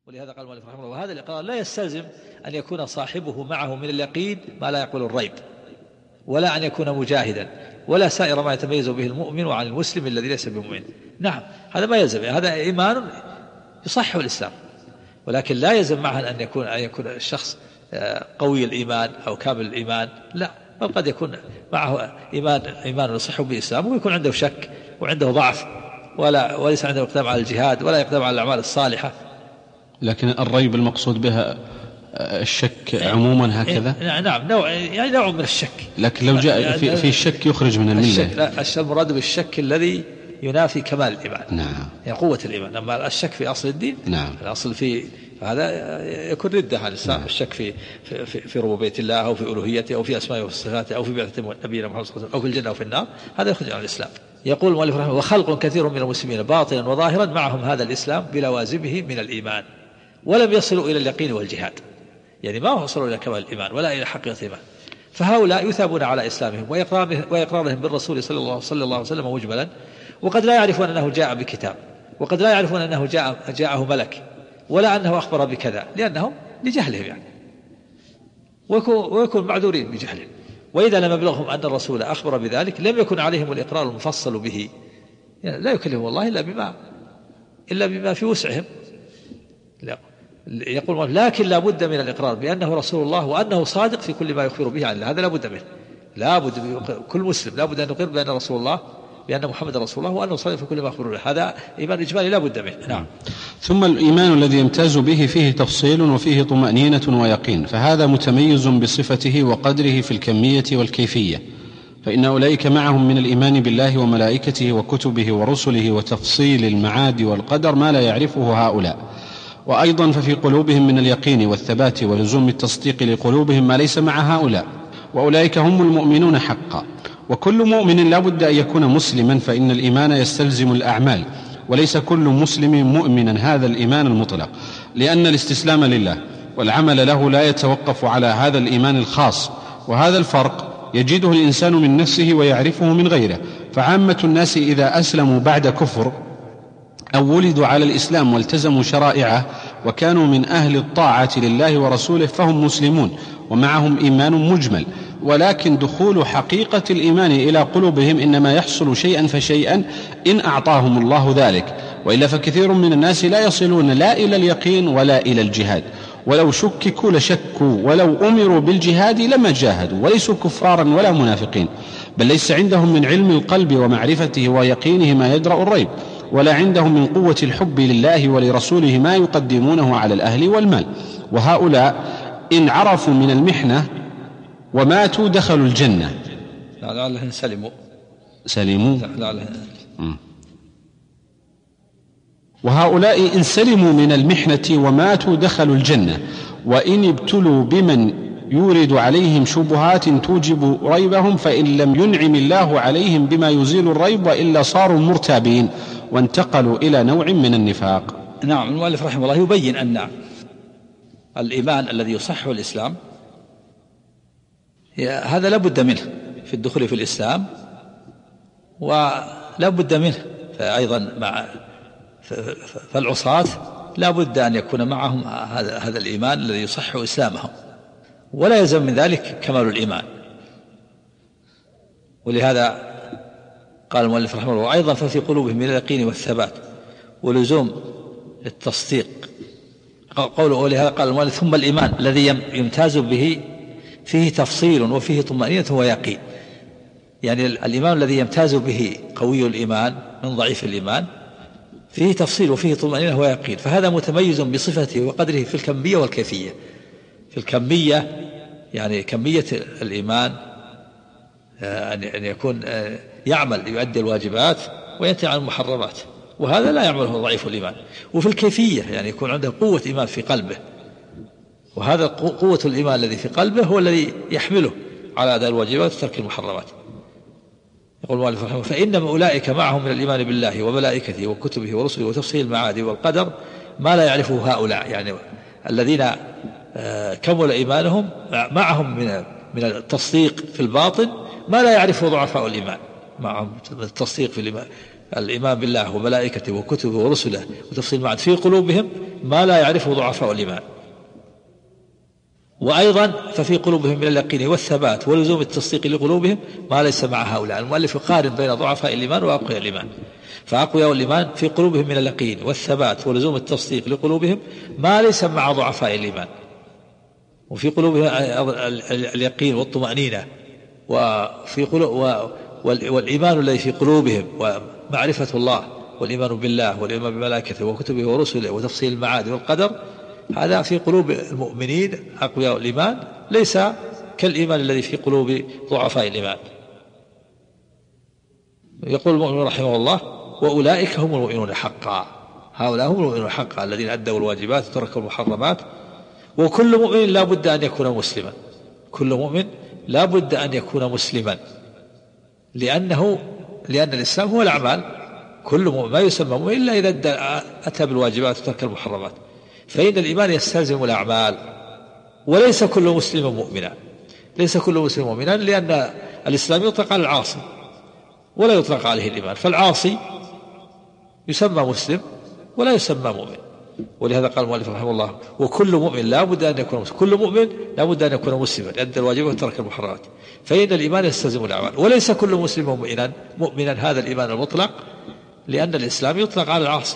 ولهذا قال المؤلف رحمه الله: وهذا الإقرار لا يستلزم أن يكون صاحبه معه من اليقين ما لا يقبل الريب، ولا أن يكون مجاهدا، ولا سائر ما يتميز به المؤمن عن المسلم الذي ليس بمؤمن. نعم، هذا ما يلزم، هذا إيمان يصحح الإسلام، ولكن لا يلزم معه أن يكون الشخص قوي الإيمان أو كامل الإيمان، لا، بل قد يكون معه إيمان يصح به إسلامه، ويكون عنده شك وعنده ضعف، وليس عنده إقدام على الجهاد ولا إقدام على الأعمال الصالحة. لكن الريب المقصود بها الشك عموما هكذا؟ نعم، نوع من الشك. لكن لو جاء في الشك يخرج من الملة. المراد بالشك الذي ينافي كمال الإيمان. نعم. يعني قوة الإيمان. أما الشك في أصل الدين، نعم، الأصل في هذا يكون ردة على الإسلام. نعم. الشك في ربوبية الله أو في ألوهيته أو في أسمائه وصفاته أو في بعثة نبينا محمد صلى الله عليه وسلم أو في الجنة أو في النار، هذا يخرج عن الإسلام. يقول المؤلف رحمه الله: وخلق كثير من المسلمين باطنا وظاهرا معهم هذا الإسلام بلوازمه من الإيمان، ولم يصلوا إلى اليقين والجهاد، يعني ما وصلوا إلى كمال الإيمان ولا إلى حقيقة الإيمان. فهؤلاء يثابون على إسلامهم وإقرارهم بالرسول صلى الله عليه وسلم مجملا، وقد لا يعرفون أنه جاء بكتاب، وقد لا يعرفون أنه جاءه ملك، ولا أنه أخبر بكذا، لأنهم لجهلهم يعني، ويكون معذورين بجهلهم. وإذا لم يبلغهم أن الرسول أخبر بذلك لم يكن عليهم الإقرار المفصل به، يعني لا يكلمهم الله إلا بما في وسعهم. يقول: لكن لا بد من الإقرار بأنه رسول الله وأنه صادق في كل ما يخبر به عن الله. هذا لا بد منه، لا بد، كل مسلم لا بد أن يقر بأن رسول الله، بأن محمد رسول الله، وأنه صادق في كل ما يخبر به. هذا إيمان إجمالي لا بد منه. نعم. ثم الإيمان الذي يمتاز به فيه تفصيل وفيه طمأنينة ويقين، فهذا متميز بصفته وقدره في الكمية والكيفية، فإن أولئك معهم من الإيمان بالله وملائكته وكتبه ورسله وتفصيل المعاد والقدر ما لا يعرفه هؤلاء. وأيضا ففي قلوبهم من اليقين والثبات ولزوم التصديق لقلوبهم ما ليس مع هؤلاء، وأولئك هم المؤمنون حقا. وكل مؤمن لا بد أن يكون مسلما، فإن الإيمان يستلزم الأعمال، وليس كل مسلم مؤمنا هذا الإيمان المطلق، لأن الاستسلام لله والعمل له لا يتوقف على هذا الإيمان الخاص، وهذا الفرق يجده الإنسان من نفسه ويعرفه من غيره. فعامة الناس إذا أسلموا بعد كفر أو ولدوا على الإسلام والتزموا شرائعه وكانوا من أهل الطاعة لله ورسوله فهم مسلمون ومعهم إيمان مجمل، ولكن دخول حقيقة الإيمان إلى قلوبهم إنما يحصل شيئا فشيئا إن أعطاهم الله ذلك، وإلا فكثير من الناس لا يصلون لا إلى اليقين ولا إلى الجهاد، ولو شككوا لشكوا، ولو أمروا بالجهاد لما جاهدوا، وليسوا كفارا ولا منافقين، بل ليس عندهم من علم القلب ومعرفته ويقينه ما يدرأ الريب، ولا عندهم من قوة الحب لله ولرسوله ما يقدمونه على الأهل والمال. وهؤلاء إن عرفوا من المحنة وماتوا دخلوا الجنة. لعلهم سلموا. وهؤلاء إن سلموا من المحنة وماتوا دخلوا الجنة، وإن ابتلوا بمن يورد عليهم شبهات توجب ريبهم فإن لم ينعم الله عليهم بما يزيل الريب وإلا صاروا مرتابين وانتقلوا إلى نوع من النفاق. نعم. المؤلف رحمه الله يبين أن الإيمان الذي يصح الإسلام هذا لا بد منه في الدخول في الإسلام، ولا بد منه أيضا فالعصاة لا بد أن يكون معهم هذا الإيمان الذي يصح إسلامهم، ولا يلزم من ذلك كمال الإيمان. ولهذا قال المؤلف رحمه الله: وأيضا ففي قلوبهم من اليقين والثبات ولزوم التصديق. قوله ولهذا قال المؤلف: ثم الإيمان الذي يمتاز به فيه تفصيل وفيه طمأنينة ويقين، يعني الإيمان الذي يمتاز به قوي الإيمان من ضعيف الإيمان فيه تفصيل وفيه طمأنينة ويقين، فهذا متميز بصفته وقدره في الكمية والكيفية. في الكمية يعني كمية الإيمان أن يكون يعمل يؤدي الواجبات وينتهي عن المحرمات، وهذا لا يعمله ضعيف الإيمان. وفي الكيفية يعني يكون عنده قوة إيمان في قلبه، وهذا قوة الإيمان الذي في قلبه هو الذي يحمله على أداء الواجبات وترك المحرمات. يقول المؤلف رحمه: فإنما أولئك معهم من الإيمان بالله وملائكته وكتبه ورسله وتفصيل المعاد والقدر ما لا يعرفه هؤلاء، يعني الذين كمل إيمانهم معهم من التصديق في الباطن ما لا يعرفه ضعفاء الإيمان، معهم التصديق في الإيمان بالله وملائكته وكتبه ورسله وتفصيل المعاد في قلوبهم ما لا يعرفه ضعفاء الإيمان. وأيضا ففي قلوبهم من اليقين والثبات ولزوم التصديق لقلوبهم ما ليس مع هؤلاء. المؤلف يقارن بين ضعفاء الإيمان وأقوياء الإيمان، فأقوياء الإيمان في قلوبهم من اليقين والثبات ولزوم التصديق لقلوبهم ما ليس مع ضعفاء الإيمان. وفي قلوبهم اليقين والطمأنينة وفي والإيمان الذي في قلوبهم ومعرفة الله والإيمان بالله والإيمان بملائكته وكتبه ورسله وتفصيل المعاد والقدر، هذا في قلوب المؤمنين أقوياء الإيمان، ليس كالإيمان الذي في قلوب ضعفاء الإيمان. يقول المؤمن رحمه الله: وأولئك هم المؤمنون حقا. هؤلاء هم المؤمنون حقا الذين أدوا الواجبات وتركوا المحرمات. وكل مؤمن لا بد أن يكون مسلما، كل مؤمن لا بد أن يكون مسلما، لأن الإسلام هو الأعمال. كل مؤمن ما يسمى مؤمن إلا إذا أتى بالواجبات وترك المحرمات، فإن الإيمان يستلزم الأعمال. وليس كل مسلم مؤمنا، ليس كل مسلم مؤمنا، لأن الإسلام يطلق على العاصي ولا يطلق عليه الإيمان، فالعاصي يسمى مسلم ولا يسمى مؤمن. ولهذا قال المؤلف رحمه الله: وكل مؤمن لا بد أن يكون مسلم، كل مؤمن لا بد أن يكون مسلما يؤدي الواجبات وترك المحرمات، فإن الإيمان يستلزم الأعمال. وليس كل مسلم مؤمنا هذا الإيمان المطلق، لأن الإسلام يطلق على العاصي.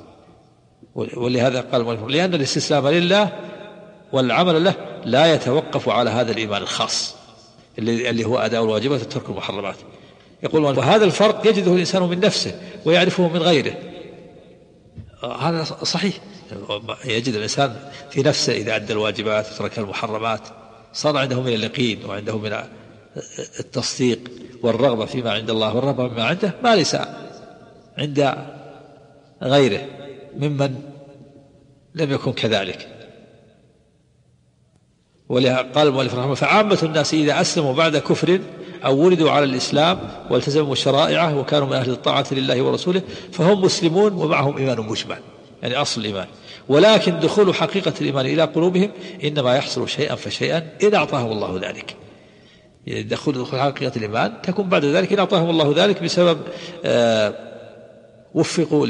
ولهذا قال المؤلف: لأن الاستسلام لله والعمل له لا يتوقف على هذا الإيمان الخاص اللي هو أداء الواجبات وترك المحرمات. يقول: وهذا الفرق يجده الإنسان من نفسه ويعرفه من غيره. هذا صحيح، يجد الإنسان في نفسه إذا أدى الواجبات وترك المحرمات صار عنده من اليقين وعنده من التصديق والرغبة فيما عند الله والرغبة فيما عنده، ما ليس عند غيره ممن لم يكن كذلك. ولهذا قال المؤلف رحمه الله: فعامة الناس إذا أسلموا بعد كفر أو ولدوا على الإسلام والتزموا شرائعه وكانوا من أهل الطاعة لله ورسوله فهم مسلمون ومعهم إيمان مجمع، يعني أصل الإيمان. ولكن دخول حقيقة الإيمان إلى قلوبهم إنما يحصل شيئا فشيئا إذا أعطاهم الله ذلك. يعني دخول حقيقة الإيمان تكون بعد ذلك إن أعطاهم الله ذلك بسبب وفقوا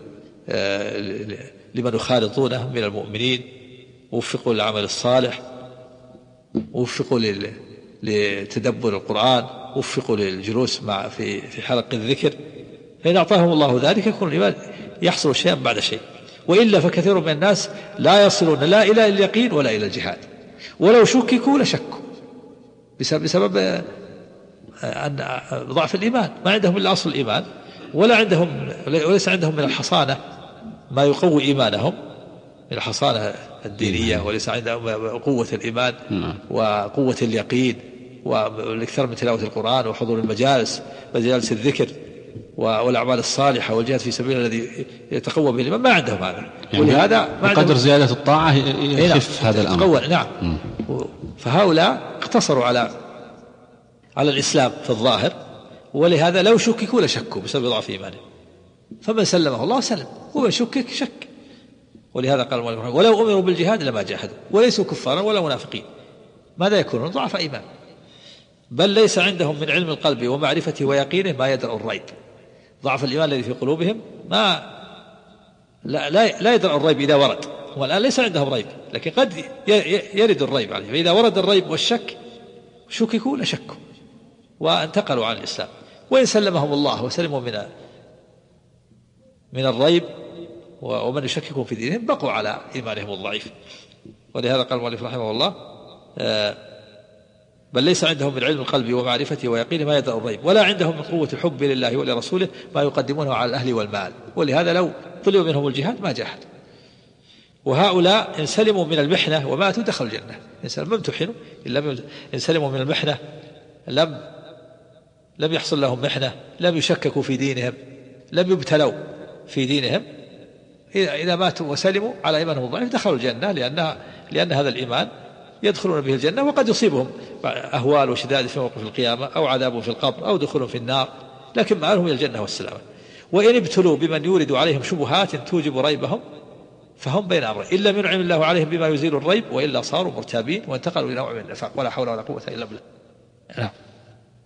لمن يخالطونه من المؤمنين، وفقوا للعمل الصالح، وفقوا لتدبر القرآن، وفقوا للجلوس في حلق الذكر. فإن أعطاهم الله ذلك يكون الإيمان يحصل شيئا بعد شيء. وإلا فكثير من الناس لا يصلون لا إلى اليقين ولا إلى الجهاد، ولو شككوا لشكوا بسبب أن ضعف الإيمان، ما عندهم إلا أصل الإيمان، وليس عندهم من الحصانة ما يقوي إيمانهم من الحصانة الدينية، وليس عندهم قوة الإيمان وقوة اليقين والإكثار من تلاوة القرآن وحضور مجالس الذكر والأعمال الصالحة والجهاد في سبيل الذي يتقوى به الإيمان، ما عندهم هذا. يعني ولهذا بقدر زيادة الطاعة يخف هذا الأمر. نعم. فهؤلاء اقتصروا على الإسلام في الظاهر، ولهذا لو شككوا لشكوا بسبب ضعف إيمانهم، فمن سلمه الله سلم ومن شكك شك. ولهذا قال المؤلف: ولو أمروا بالجهاد لما جاهدوا وليسوا كفارا ولا منافقين. ماذا يكونون؟ ضعف إيمان، بل ليس عندهم من علم القلب ومعرفته ويقينه ما يدرأ الريب. ضعف الإيمان الذي في قلوبهم لا يدرأ الريب إذا ورد. والآن ليس عندهم ريب، لكن قد يرد الريب عليه، فإذا ورد الريب والشك شككوا لشكوا وانتقلوا عن الإسلام. وإن سلمهم الله وسلموا من الريب ومن يشككون في دينهم بقوا على إيمانهم الضعيف. ولهذا قال المؤلف رحمه الله: بل ليس عندهم من علم القلب ومعرفته ويقينه ما يدرأ الريب، ولا عندهم من قوة الحب لله ولرسوله ما يقدمونه على الأهل والمال. ولهذا لو طلبوا منهم الجهاد ما جاهدوا. وهؤلاء إن سلموا من المحنة وماتوا دخلوا الجنة. إن امتحنوا إن سلموا من المحنة لم يحصل لهم محنة، لم يشككوا في دينهم، لم يبتلوا في دينهم، إذا ماتوا وسلموا على إيمانهم الضعيف دخلوا الجنة، لأن هذا الإيمان يدخلون به الجنة، وقد يصيبهم أهوال وشدائد في موقف القيامة أو عذاب في القبر أو دخول في النار، لكن مآلهم إلى الجنة والسلامة. وإن ابتلوا بمن يورد عليهم شبهات توجب ريبهم فهم بين أمرين: إلا من ينعم الله عليهم بما يزيل الريب، وإلا صاروا مرتابين وانتقلوا إلى نوع من النفاق. ولا حول ولا قوة إلا بالله.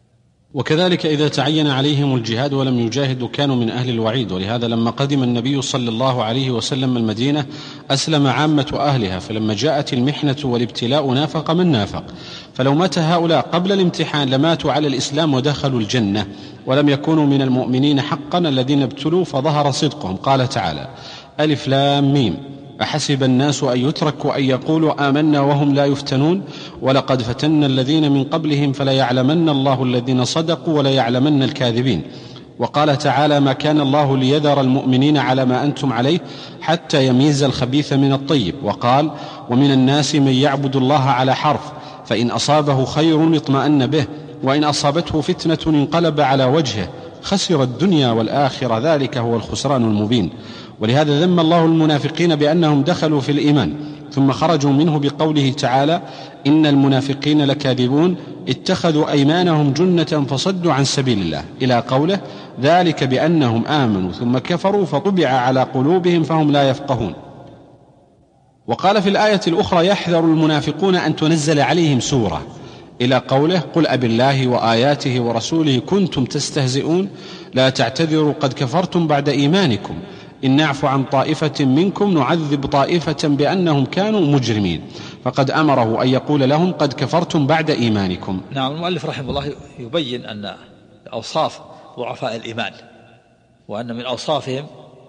وكذلك إذا تعين عليهم الجهاد ولم يجاهدوا كانوا من أهل الوعيد. ولهذا لما قدم النبي صلى الله عليه وسلم المدينة أسلم عامة أهلها، فلما جاءت المحنة والابتلاء نافق من نافق. فلو مات هؤلاء قبل الامتحان لماتوا على الإسلام ودخلوا الجنة، ولم يكونوا من المؤمنين حقا الذين ابتلوا فظهر صدقهم. قال تعالى: ألف لام ميم أحسب الناس أن يتركوا أن يقولوا آمنا وهم لا يفتنون ولقد فتنا الذين من قبلهم فليعلمن الله الذين صدقوا وليعلمن الكاذبين. وقال تعالى: ما كان الله ليذر المؤمنين على ما أنتم عليه حتى يميز الخبيث من الطيب. وقال: ومن الناس من يعبد الله على حرف فإن أصابه خير اطمأن به وإن أصابته فتنة انقلب على وجهه خسر الدنيا والآخرة ذلك هو الخسران المبين. ولهذا ذم الله المنافقين بأنهم دخلوا في الإيمان ثم خرجوا منه بقوله تعالى: إن المنافقين لكاذبون اتخذوا أيمانهم جنة فصدوا عن سبيل الله، إلى قوله: ذلك بأنهم آمنوا ثم كفروا فطبع على قلوبهم فهم لا يفقهون. وقال في الآية الأخرى: يحذر المنافقون أن تنزل عليهم سورة، إلى قوله: قل أبالله وآياته ورسوله كنتم تستهزئون لا تعتذروا قد كفرتم بعد إيمانكم إن نعفو عن طائفة منكم نعذب طائفة بأنهم كانوا مجرمين. فقد أمره أن يقول لهم: قد كفرتم بعد إيمانكم. نعم. المؤلف رحمه الله يبين أن أوصاف ضعفاء الإيمان، وأن من أوصافهم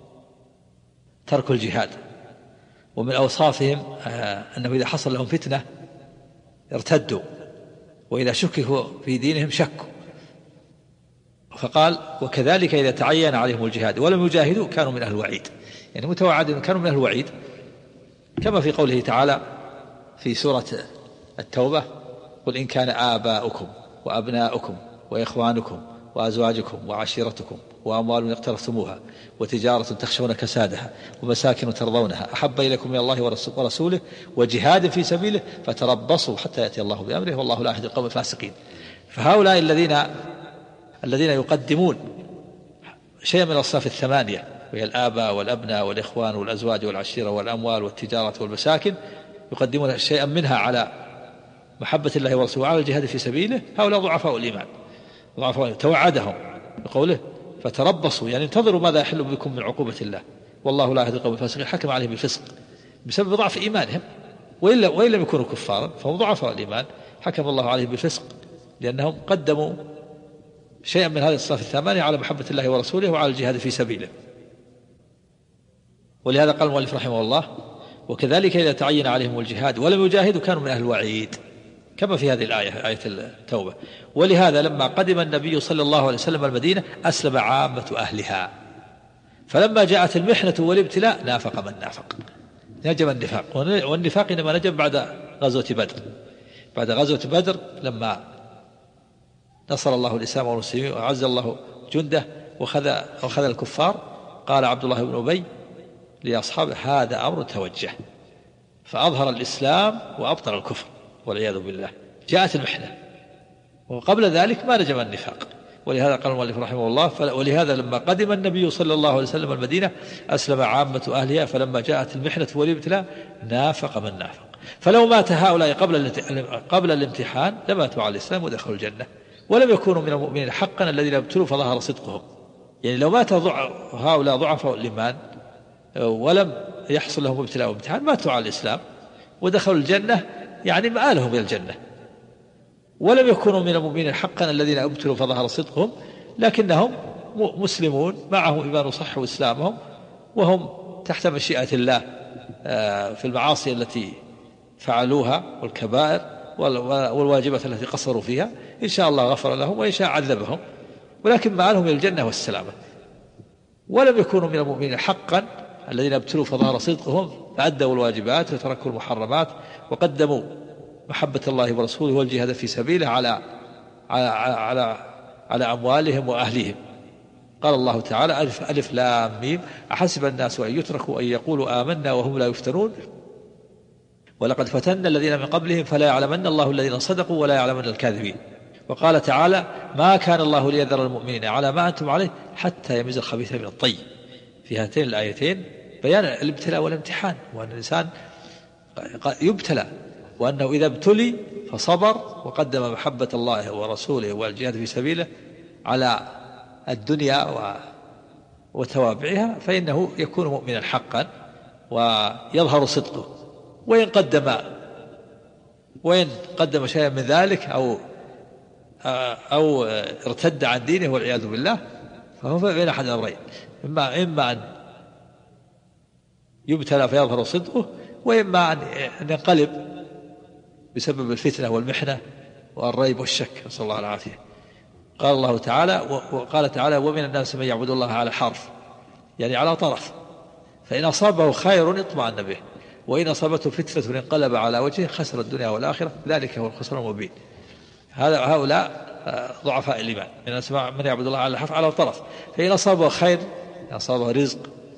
ترك الجهاد، ومن أوصافهم أنه إذا حصل لهم فتنة ارتدوا، وإذا شككوا في دينهم شكوا. فقال: وكذلك إذا تعين عليهم الجهاد ولم يجاهدوا كانوا من أهل الوعيد، يعني متوعد كانوا من أهل الوعيد، كما في قوله تعالى في سورة التوبة: قل إن كان آباؤكم وأبناؤكم وإخوانكم وأزواجكم وعشيرتكم وأموال اقترفتموها وتجارة تخشون كسادها ومساكن ترضونها أحب إليكم من الله ورسوله وجهاد في سبيله فتربصوا حتى يأتي الله بأمره والله لا يهدي القوم الفاسقين. فهؤلاء الذين يقدمون شيئا من الأوصاف الثمانية، وهي الآباء والأبناء والإخوان والأزواج والعشيرة والأموال والتجارة والمساكن، يقدمون شيئا منها على محبة الله ورسوله وعلى الجهاد في سبيله، هؤلاء ضعفاء الإيمان. توعدهم بقوله: فتربصوا، يعني انتظروا ماذا يحل بكم من عقوبة الله والله لا يهدي القوم الفاسقين. حكم عليهم بالفسق بسبب ضعف إيمانهم، وإن لم يكونوا كفارا فهم ضعفاء الإيمان، حكم الله عليهم بالفسق لأنهم قدموا شيئا من هذه الصفات الثمانية على محبة الله ورسوله وعلى الجهاد في سبيله. ولهذا قال المؤلف رحمه الله: وكذلك إذا تعين عليهم الجهاد ولم يجاهدوا كانوا من أهل الوعيد، كما في هذه الآية، آية التوبة. ولهذا لما قدم النبي صلى الله عليه وسلم المدينة أسلم عامة أهلها، فلما جاءت المحنة والابتلاء نافق من نافق، نجم النفاق. والنفاق إنما نجم بعد غزوة بدر. بعد غزوة بدر لما نصر الله الإسلام والمسلمين وعز الله جنده وخذ الكفار، قال عبد الله بن أبي لأصحابه: هذا أمر توجه، فأظهر الإسلام وأبطل الكفر والعياذ بالله. جاءت المحنة، وقبل ذلك ما نجم النفاق. ولهذا قال المؤلف رحمه الله: ولهذا لما قدم النبي صلى الله عليه وسلم المدينة أسلم عامة أهلها، فلما جاءت المحنة والابتلاء نافق من نافق. فلو مات هؤلاء قبل الامتحان لماتوا على الإسلام ودخلوا الجنة، ولم يكونوا من المؤمنين حقا الذين ابتلوا فظهر صدقهم. يعني لو مات هؤلاء ضعفاء الإيمان ولم يحصل لهم ابتلاء وامتحان ماتوا على الإسلام ودخلوا الجنة، يعني مآلهم إلى الجنة. ولم يكونوا من المؤمنين حقا الذين ابتلوا فظهر صدقهم، لكنهم مسلمون معهم إيمان صح وإسلامهم، وهم تحت مشيئة الله في المعاصي التي فعلوها والكبائر والواجبات التي قصروا فيها. إن شاء الله غفر لهم وإن شاء عذبهم، ولكن مآلهم إلى الجنة والسلامة. ولم يكونوا من المؤمنين حقا الذين ابتلوا فظهر صدقهم فأدوا الواجبات وتركوا المحرمات وقدموا محبة الله ورسوله والجهاد في سبيله على أموالهم وأهلهم. قال الله تعالى: ألف لام ميم أحسب الناس أن يتركوا أن يقولوا آمنا وهم لا يفتنون ولقد فتنا الذين من قبلهم فلا يعلمن الله الذين صدقوا ولا يعلمن الكاذبين. وقال تعالى: ما كان الله ليذر المؤمنين على ما أنتم عليه حتى يميز الخبيث من الطيب. في هاتين الآيتين بيان الابتلاء والامتحان، وأن الإنسان يبتلى وأنه إذا ابتلي فصبر وقدم محبة الله ورسوله والجهاد في سبيله على الدنيا وتوابعها فإنه يكون مؤمنا حقا ويظهر صدقه. وإن قدم شيئا من ذلك أو ارتد عن دينه والعياذ بالله فهو بين أحد الأمرين، إما أن يبتلى فيظهر صدقه، وإما أن ينقلب بسبب الفتنة والمحنة والريب والشك، نسأل الله العافية. قال الله تعالى وقال تعالى ومن الناس من يعبد الله على حرف، يعني على طرف، فإن أصابه خير اطمأن به وإن أصابته فتنة انقلب على وجهه خسر الدنيا والآخرة ذلك هو الخسران المبين. هؤلاء ضعفاء الإيمان، من يعبد الله على حرف على طرف، فإن أصابه خير أصابه رزق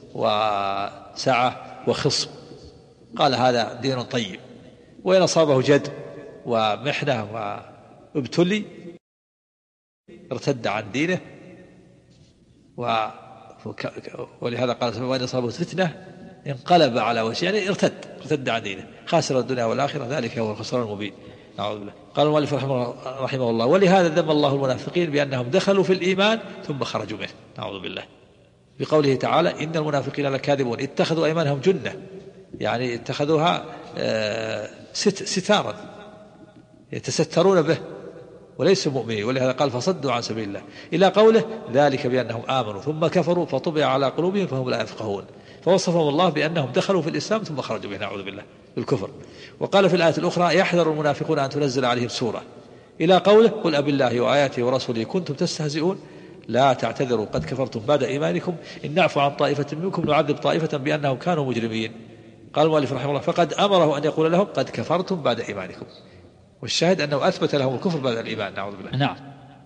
وسعة وخصب قال هذا دين طيب، وإن أصابه جد ومحنة وابتلي ارتد عن دينه ولهذا قال وإن أصابه فتنة انقلب على وجهه، يعني ارتد عن دينه خاسر الدنيا والآخرة ذلك هو الخسران المبين. نعوذ بالله. قال المؤلف رحمه الله ولهذا ذم الله المنافقين بأنهم دخلوا في الإيمان ثم خرجوا منه، نعوذ بالله، بقوله تعالى إن المنافقين لكاذبون اتخذوا أيمانهم جنة، يعني اتخذوها ستارا يتسترون به وليسوا مؤمنين، ولهذا قال فصدوا عن سبيل الله، إلى قوله ذلك بأنهم آمنوا ثم كفروا فطبع على قلوبهم فهم لا يفقهون، فوصفهم الله بأنهم دخلوا في الإسلام ثم خرجوا منه، نعوذ بالله، بالكفر. وقال في الآية الأخرى يحذر المنافقون أن تنزل عليهم سورة، إلى قوله قل أبالله وآياته ورسوله كنتم تستهزئون لا تعتذروا قد كفرتم بعد إيمانكم إن نعفو عن طائفة منكم نعذب طائفة بأنهم كانوا مجرمين. قال المؤلف رحمه الله فقد أمره أن يقول لهم قد كفرتم بعد إيمانكم، والشاهد أنه أثبت لهم الكفر بعد الإيمان، نعوذ بالله. نعم.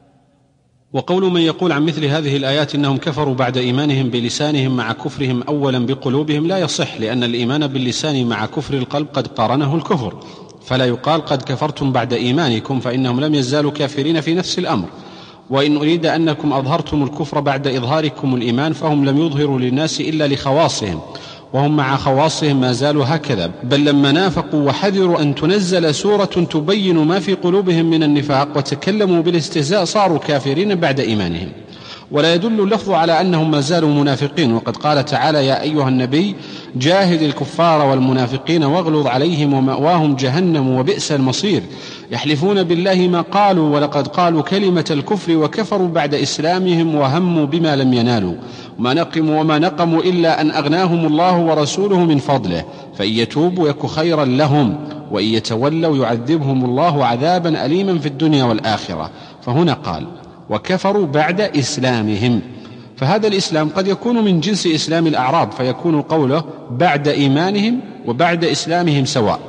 وقول من يقول عن مثل هذه الآيات إنهم كفروا بعد إيمانهم بلسانهم مع كفرهم أولا بقلوبهم لا يصح، لأن الإيمان باللسان مع كفر القلب قد قارنه الكفر، فلا يقال قد كفرتم بعد إيمانكم، فإنهم لم يزالوا كافرين في نفس الأمر. وإن أريد أنكم أظهرتم الكفر بعد إظهاركم الإيمان فهم لم يظهروا للناس إلا لخواصهم، وهم مع خواصهم ما زالوا هكذا، بل لما نافقوا وحذروا أن تنزل سورة تبين ما في قلوبهم من النفاق وتكلموا بالاستهزاء صاروا كافرين بعد إيمانهم. ولا يدل اللفظ على أنهم ما زالوا منافقين، وقد قال تعالى يا أيها النبي جاهد الكفار والمنافقين واغلظ عليهم ومأواهم جهنم وبئس المصير، يحلفون بالله ما قالوا ولقد قالوا كلمة الكفر وكفروا بعد إسلامهم وهموا بما لم ينالوا وما نقموا إلا أن أغناهم الله ورسوله من فضله، فإن يتوبوا يك خيرا لهم وإن يتولوا يعذبهم الله عذابا أليما في الدنيا والآخرة. فهنا قال وكفروا بعد إسلامهم، فهذا الإسلام قد يكون من جنس إسلام الأعراب، فيكون قوله بعد إيمانهم وبعد إسلامهم سواء.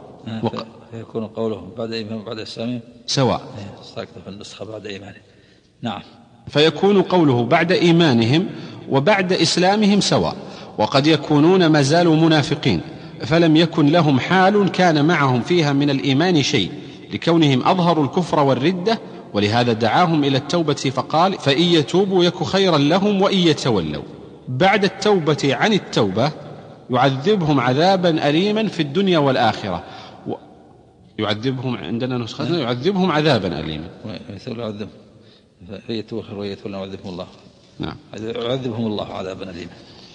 فيكون قوله بعد إيمانهم وبعد إسلامهم سواء، استكتب في النسخة بعد إيمانهم. نعم. فيكون قوله بعد إيمانهم وبعد إسلامهم سواء، وقد يكونون ما زالوا منافقين فلم يكن لهم حال كان معهم فيها من الإيمان شيء، لكونهم أظهروا الكفر والردة، ولهذا دعاهم إلى التوبة فقال فإن يتوبوا يك خيرا لهم وإن يتولوا. بعد التوبة عن التوبة يعذبهم عذابا أليما في الدنيا والآخرة، يعذبهم عندنا نسختنا يعذبهم عذابا أليما، يعذبهم الله. نعم. يعذبهم الله عذابا أليما.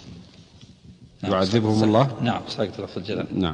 يعذبهم الله. نعم. ساكت لفظ الجلال. نعم.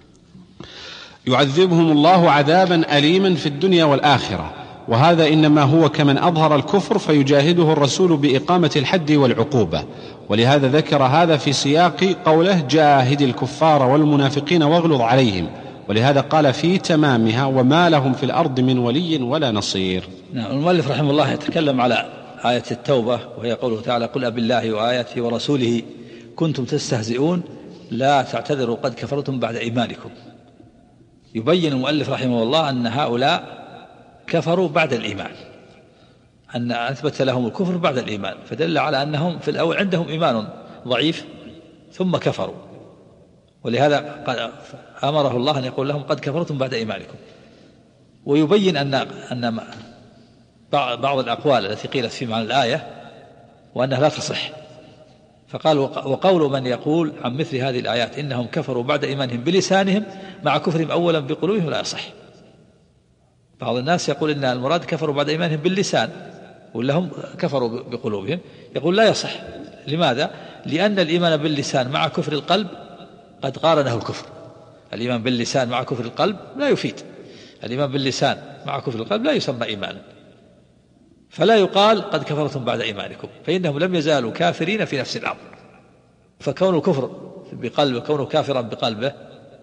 يعذبهم الله عذابا أليما في الدنيا والآخرة، وهذا إنما هو كمن أظهر الكفر فيجاهده الرسول بإقامة الحد والعقوبة، ولهذا ذكر هذا في سياق قوله جاهد الكفار والمنافقين واغلظ عليهم، ولهذا قال في تمامها وما لهم في الأرض من ولي ولا نصير. نعم. المؤلف رحمه الله يتكلم على آية التوبة، وهي قوله تعالى قل أبالله وآياته ورسوله كنتم تستهزئون لا تعتذروا قد كفرتم بعد إيمانكم. يبين المؤلف رحمه الله أن هؤلاء كفروا بعد الإيمان، أن أثبت لهم الكفر بعد الإيمان، فدل على أنهم في الأول عندهم إيمان ضعيف ثم كفروا، ولهذا أمره الله أن يقول لهم قد كفرتم بعد إيمانكم. ويبين أن بعض الأقوال التي قيلت في معنى الآية وأنها لا تصح، فقال وقول من يقول عن مثل هذه الآيات إنهم كفروا بعد إيمانهم بلسانهم مع كفرهم أولا بقلوبهم لا يصح. بعض الناس يقول إن المراد كفروا بعد إيمانهم باللسان ولا هم كفروا بقلوبهم، يقول لا يصح. لماذا؟ لأن الإيمان باللسان مع كفر القلب قد قارنه الكفر. الإيمان باللسان مع كفر القلب لا يفيد. الإيمان باللسان مع كفر القلب لا يسمى إيمانا، فلا يقال قد كفرتم بعد إيمانكم، فإنهم لم يزالوا كافرين في نفس الأمر. فكون الكفر بقلبه، كونه كافرا بقلبه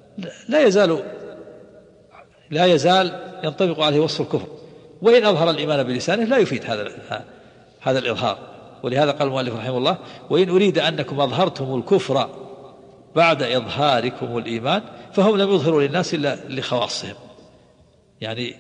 لا يزال ينطبق عليه وصف الكفر، وإن أظهر الإيمان بلسانه لا يفيد هذا الإظهار. ولهذا قال المؤلف رحمه الله: وإن أريد أنكم أظهرتم الكفر بعد إظهاركم الإيمان فهم لم يظهروا للناس إلا لخواصهم. يعني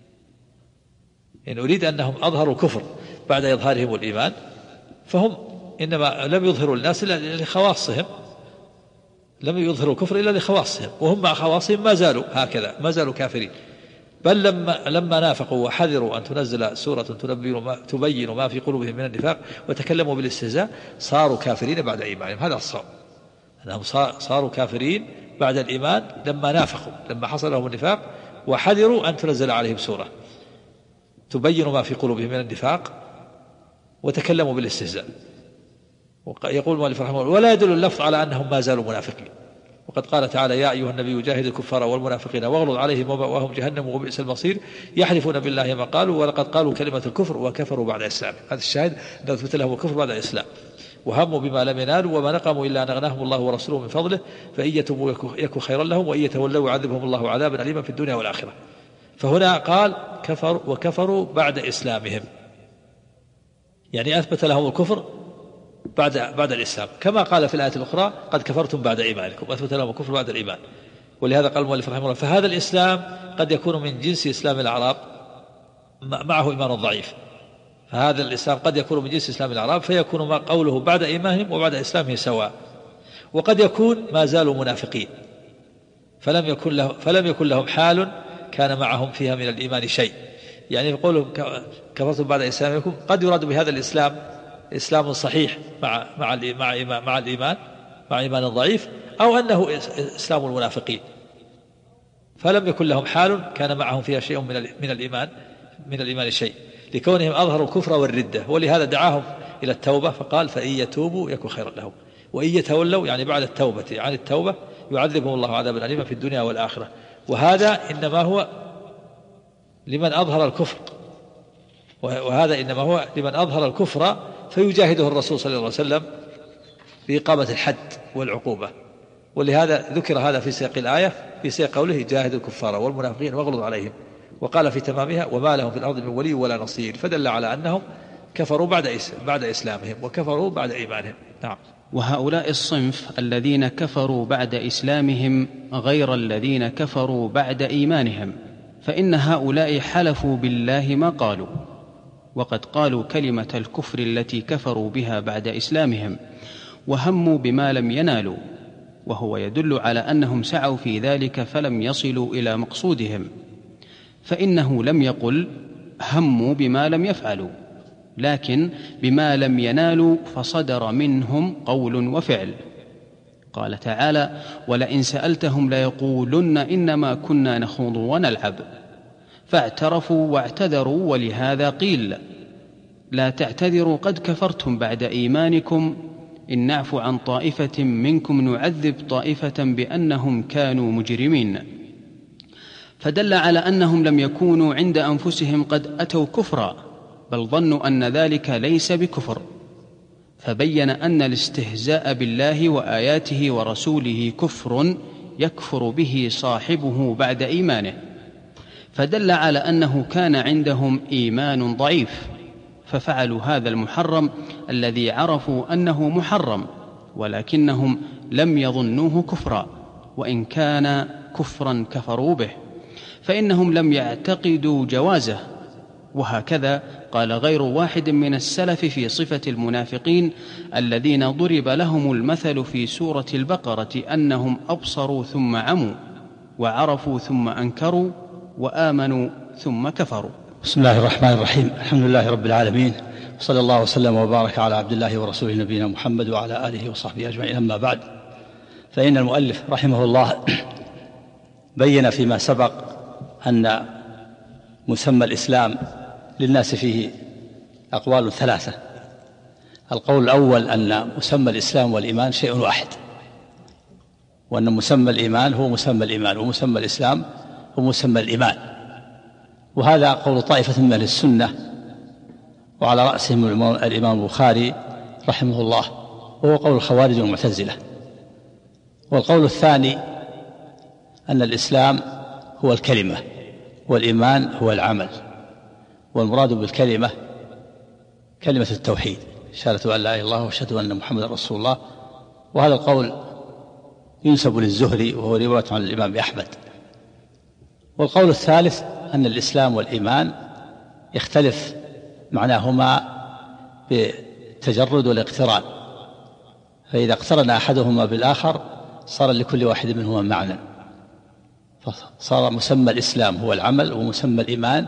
إن أريد أنهم أظهروا الكفر بعد إظهارهم الإيمان فهم إنما لم يظهروا الناس إلا لخواصهم، لم يظهروا الكفر إلا لخواصهم، وهم مع خواصهم ما زالوا هكذا، ما زالوا كافرين. بل لما نافقوا وحذروا أن تنزل سورة تبين ما في قلوبهم من النفاق وتكلموا بالاستهزاء صاروا كافرين بعد إيمانهم. هذا الصواب، أنهم صاروا كافرين بعد الإيمان لما نافقوا، لما حصل لهم النفاق وحذروا أن تنزل عليهم سورة تبين ما في قلوبهم من النفاق وتكلموا بالاستهزاء. يقول المؤلف رحمه الله: ولا يدل اللفظ على أنهم ما زالوا منافقين، وقد قال تعالى: يا أيها النبي جاهد الكفار والمنافقين واغلظ عليهم ومأواهم جهنم وبئس المصير يحلفون بالله ما قالوا ولقد قالوا كلمة الكفر وكفروا بعد إسلام. هذا الشاهد أنه ثبت لهم الكفر بعد الإسلام. وهموا بما لم ينالوا وما نقموا إلا أن أغناهم الله ورسوله من فضله فإن يتوبوا يكن خيرا لهم وإن يتولوا يعذبهم الله عذابا أليما في الدنيا والآخرة. فهنا قال وكفروا بعد إسلامهم، يعني أثبت لهم الكفر بعد الإسلام، كما قال في الآية الأخرى: قد كفرتم بعد إيمانكم، أثبت لهم الكفر بعد الإيمان. ولهذا قال المؤلف رحمه الله: فهذا الإسلام قد يكون من جنس إسلام الأعراب معه إيمان ضعيف. فهذا الإسلام قد يكون من جنس إسلام الأعراب فيكون ما قوله بعد إيمانهم وبعد إسلامهم سواء، وقد يكون ما زالوا منافقين فلم يكن لهم حال كان معهم فيها من الإيمان شيء. يعني يقولوا كفرتم بعد إسلامكم قد يراد بهذا الإسلام إسلام صحيح مع الإيمان مع إيمان ضعيف، أو أنه إسلام المنافقين فلم يكن لهم حال كان معهم فيها شيء من الإيمان شيء، لكونهم أظهروا الكفر والردة. ولهذا دعاهم إلى التوبة فقال: فإن يتوبوا يكن خيرا لهم وإن يتولوا يعني بعد التوبة عن التوبة يعذبهم الله عذابا أليما في الدنيا والآخرة. وهذا إنما هو لمن أظهر الكفر، وهذا إنما هو لمن أظهر الكفر فيجاهده الرسول صلى الله عليه وسلم بإقامة الحد والعقوبة. ولهذا ذكر هذا في سياق الآية في سياق قوله: جاهد الكفار والمنافقين واغلظ عليهم، وقال في تمامها: وما لهم في الأرض من ولي ولا نصير، فدل على أنهم كفروا بعد إسلامهم وكفروا بعد إيمانهم. نعم. وهؤلاء الصنف الذين كفروا بعد إسلامهم غير الذين كفروا بعد إيمانهم، فإن هؤلاء حلفوا بالله ما قالوا، وقد قالوا كلمة الكفر التي كفروا بها بعد إسلامهم، وهموا بما لم ينالوا، وهو يدل على أنهم سعوا في ذلك فلم يصلوا إلى مقصودهم، فإنه لم يقل هموا بما لم يفعلوا، لكن بما لم ينالوا، فصدر منهم قول وفعل. قال تعالى: ولئن سألتهم ليقولن إنما كنا نخوض ونلعب، فاعترفوا واعتذروا. ولهذا قيل: لا تعتذروا قد كفرتم بعد إيمانكم إن نعفو عن طائفة منكم نعذب طائفة بأنهم كانوا مجرمين. فدل على أنهم لم يكونوا عند أنفسهم قد أتوا كفرا، بل ظنوا أن ذلك ليس بكفر، فبين أن الاستهزاء بالله وآياته ورسوله كفر يكفر به صاحبه بعد إيمانه، فدل على أنه كان عندهم إيمان ضعيف ففعلوا هذا المحرم الذي عرفوا أنه محرم، ولكنهم لم يظنوه كفرا، وإن كان كفرا كفروا به، فإنهم لم يعتقدوا جوازه. وهكذا قال غير واحد من السلف في صفة المنافقين الذين ضرب لهم المثل في سورة البقرة أنهم أبصروا ثم عموا، وعرفوا ثم أنكروا، وآمنوا ثم كفروا. بسم الله الرحمن الرحيم. الحمد لله رب العالمين، صلى الله وسلم وبارك على عبد الله ورسوله نبينا محمد وعلى آله وصحبه أجمعين. أما بعد، فإن المؤلف رحمه الله بين فيما سبق أن مسمى الإسلام للناس فيه أقوال ثلاثة. القول الأول أن مسمى الإسلام والإيمان شيء واحد، وأن مسمى الإيمان هو مسمى الإيمان، ومسمى الإسلام هو مسمى الإيمان. وهذا قول طائفة من أهل السنة، وعلى رأسهم الإمام البخاري رحمه الله، وهو قول الخوارج والمعتزلة. والقول الثاني أن الإسلام هو الكلمة، والإيمان هو العمل، والمراد بالكلمة كلمة التوحيد، شهادة أن لا إله إلا الله وأشهد أن محمدا رسول الله. وهذا القول ينسب للزهري، وهو رواية عن الإمام أحمد. والقول الثالث أن الإسلام والإيمان يختلف معناهما بالتجرد والاقتران، فإذا اقترن أحدهما بالآخر صار لكل واحد منهما معنى، فصار مسمى الإسلام هو العمل، ومسمى الإيمان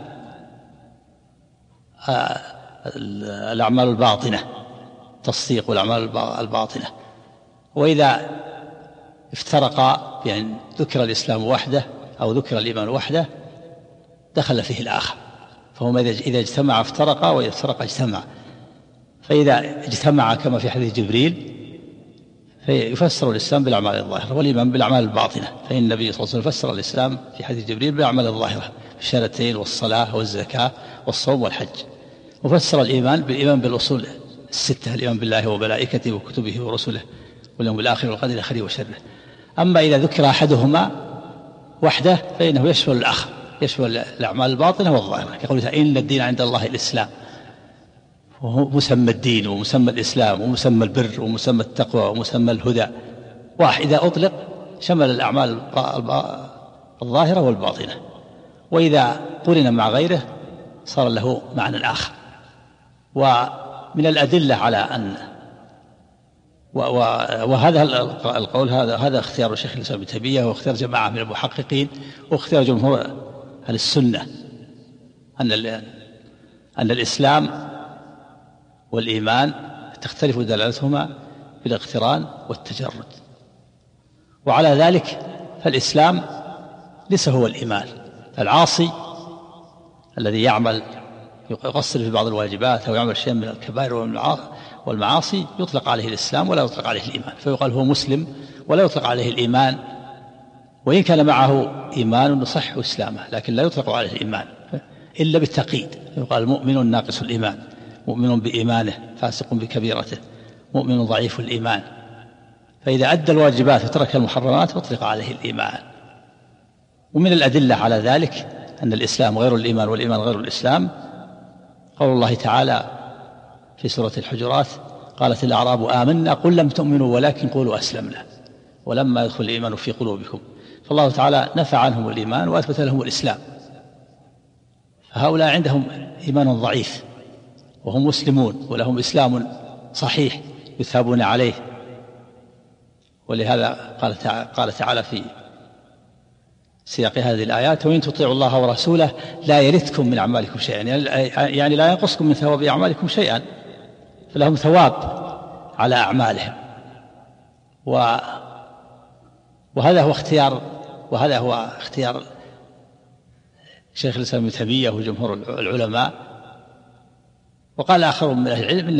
الأعمال الباطنة، تصديق والأعمال الباطنة. وإذا افترقا، يعني ذكر الإسلام وحده أو ذكر الإيمان وحده، دخل فيه الآخر، فهما إذا اجتمع افترقا، وإذا افترقا اجتمع. فإذا اجتمع كما في حديث جبريل فيفسر الإسلام بالأعمال الظاهرة، والإيمان بالأعمال الباطنة. فإن النبي صلى الله عليه وسلم فسر الإسلام في حديث جبريل بالأعمال الظاهرة، الشهادتين والصلاة والزكاة والصوم والحج. وفسر الإيمان بالإيمان بالأصول الستة، الإيمان بالله وملائكته وكتبه ورسله واليوم الآخر والقدر خيره وشره. أما إذا ذكر أحدهما وحده فإنه يشمل الآخر، يشمل الأعمال الباطنة والظاهرة، كقوله إن الدين عند الله الإسلام، وهو مسمى الدين ومسمى الإسلام ومسمى البر ومسمى التقوى ومسمى الهدى. واحد إذا أطلق شمل الأعمال الظاهرة والباطنة، وإذا قرن مع غيره صار له معنى آخر. ومن الأدلة على أن وهذا القول هذا اختيار الشيخ الإسلام ابن تيمية، واختيار جماعة من المحققين، واختيار جمهور أهل السنة، أن الإسلام والإيمان تختلف دلالتهما بالاقتران والتجرد. وعلى ذلك فالإسلام ليس هو الإيمان. العاصي الذي يعمل يقصر في بعض الواجبات أو يعمل شيئا من الكبائر والمعاصي يطلق عليه الإسلام ولا يطلق عليه الإيمان، فيقال هو مسلم ولا يطلق عليه الإيمان، وإن كان معه إيمان يصح إسلامه، لكن لا يطلق عليه الإيمان إلا بالتقييد، يقال مؤمن ناقص الإيمان، مؤمن بإيمانه فاسق بكبيرته، مؤمن ضعيف الإيمان. فإذا أدى الواجبات وترك المحرمات أطلق عليه الإيمان. ومن الأدلة على ذلك أن الإسلام غير الإيمان والإيمان غير الإسلام قول الله تعالى في سورة الحجرات: قالت الأعراب آمنا قل لم تؤمنوا ولكن قولوا أسلمنا ولما يدخل الإيمان في قلوبكم. فالله تعالى نفى عنهم الإيمان وأثبت لهم الإسلام، فهؤلاء عندهم إيمان ضعيف وهم مسلمون، ولهم إسلام صحيح يثابون عليه. ولهذا قال تعالى في سياق هذه الآيات: وإن تطيعوا الله ورسوله لا يلتكم من أعمالكم شيئا، يعني لا ينقصكم من ثواب أعمالكم شيئا، فلهم ثواب على أعمالهم. وهذا هو اختيار شيخ الإسلام ابن تيمية وجمهور العلماء. وقال آخر من أهل العلم: إن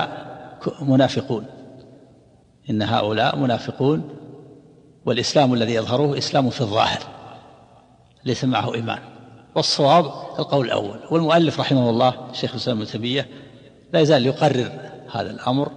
هؤلاء منافقون، والإسلام الذي يظهره إسلام في الظاهر ليس معه إيمان. والصواب القول الأول. والمؤلف رحمه الله شيخ الإسلام ابن تيمية لا يزال يقرر هذا الأمر،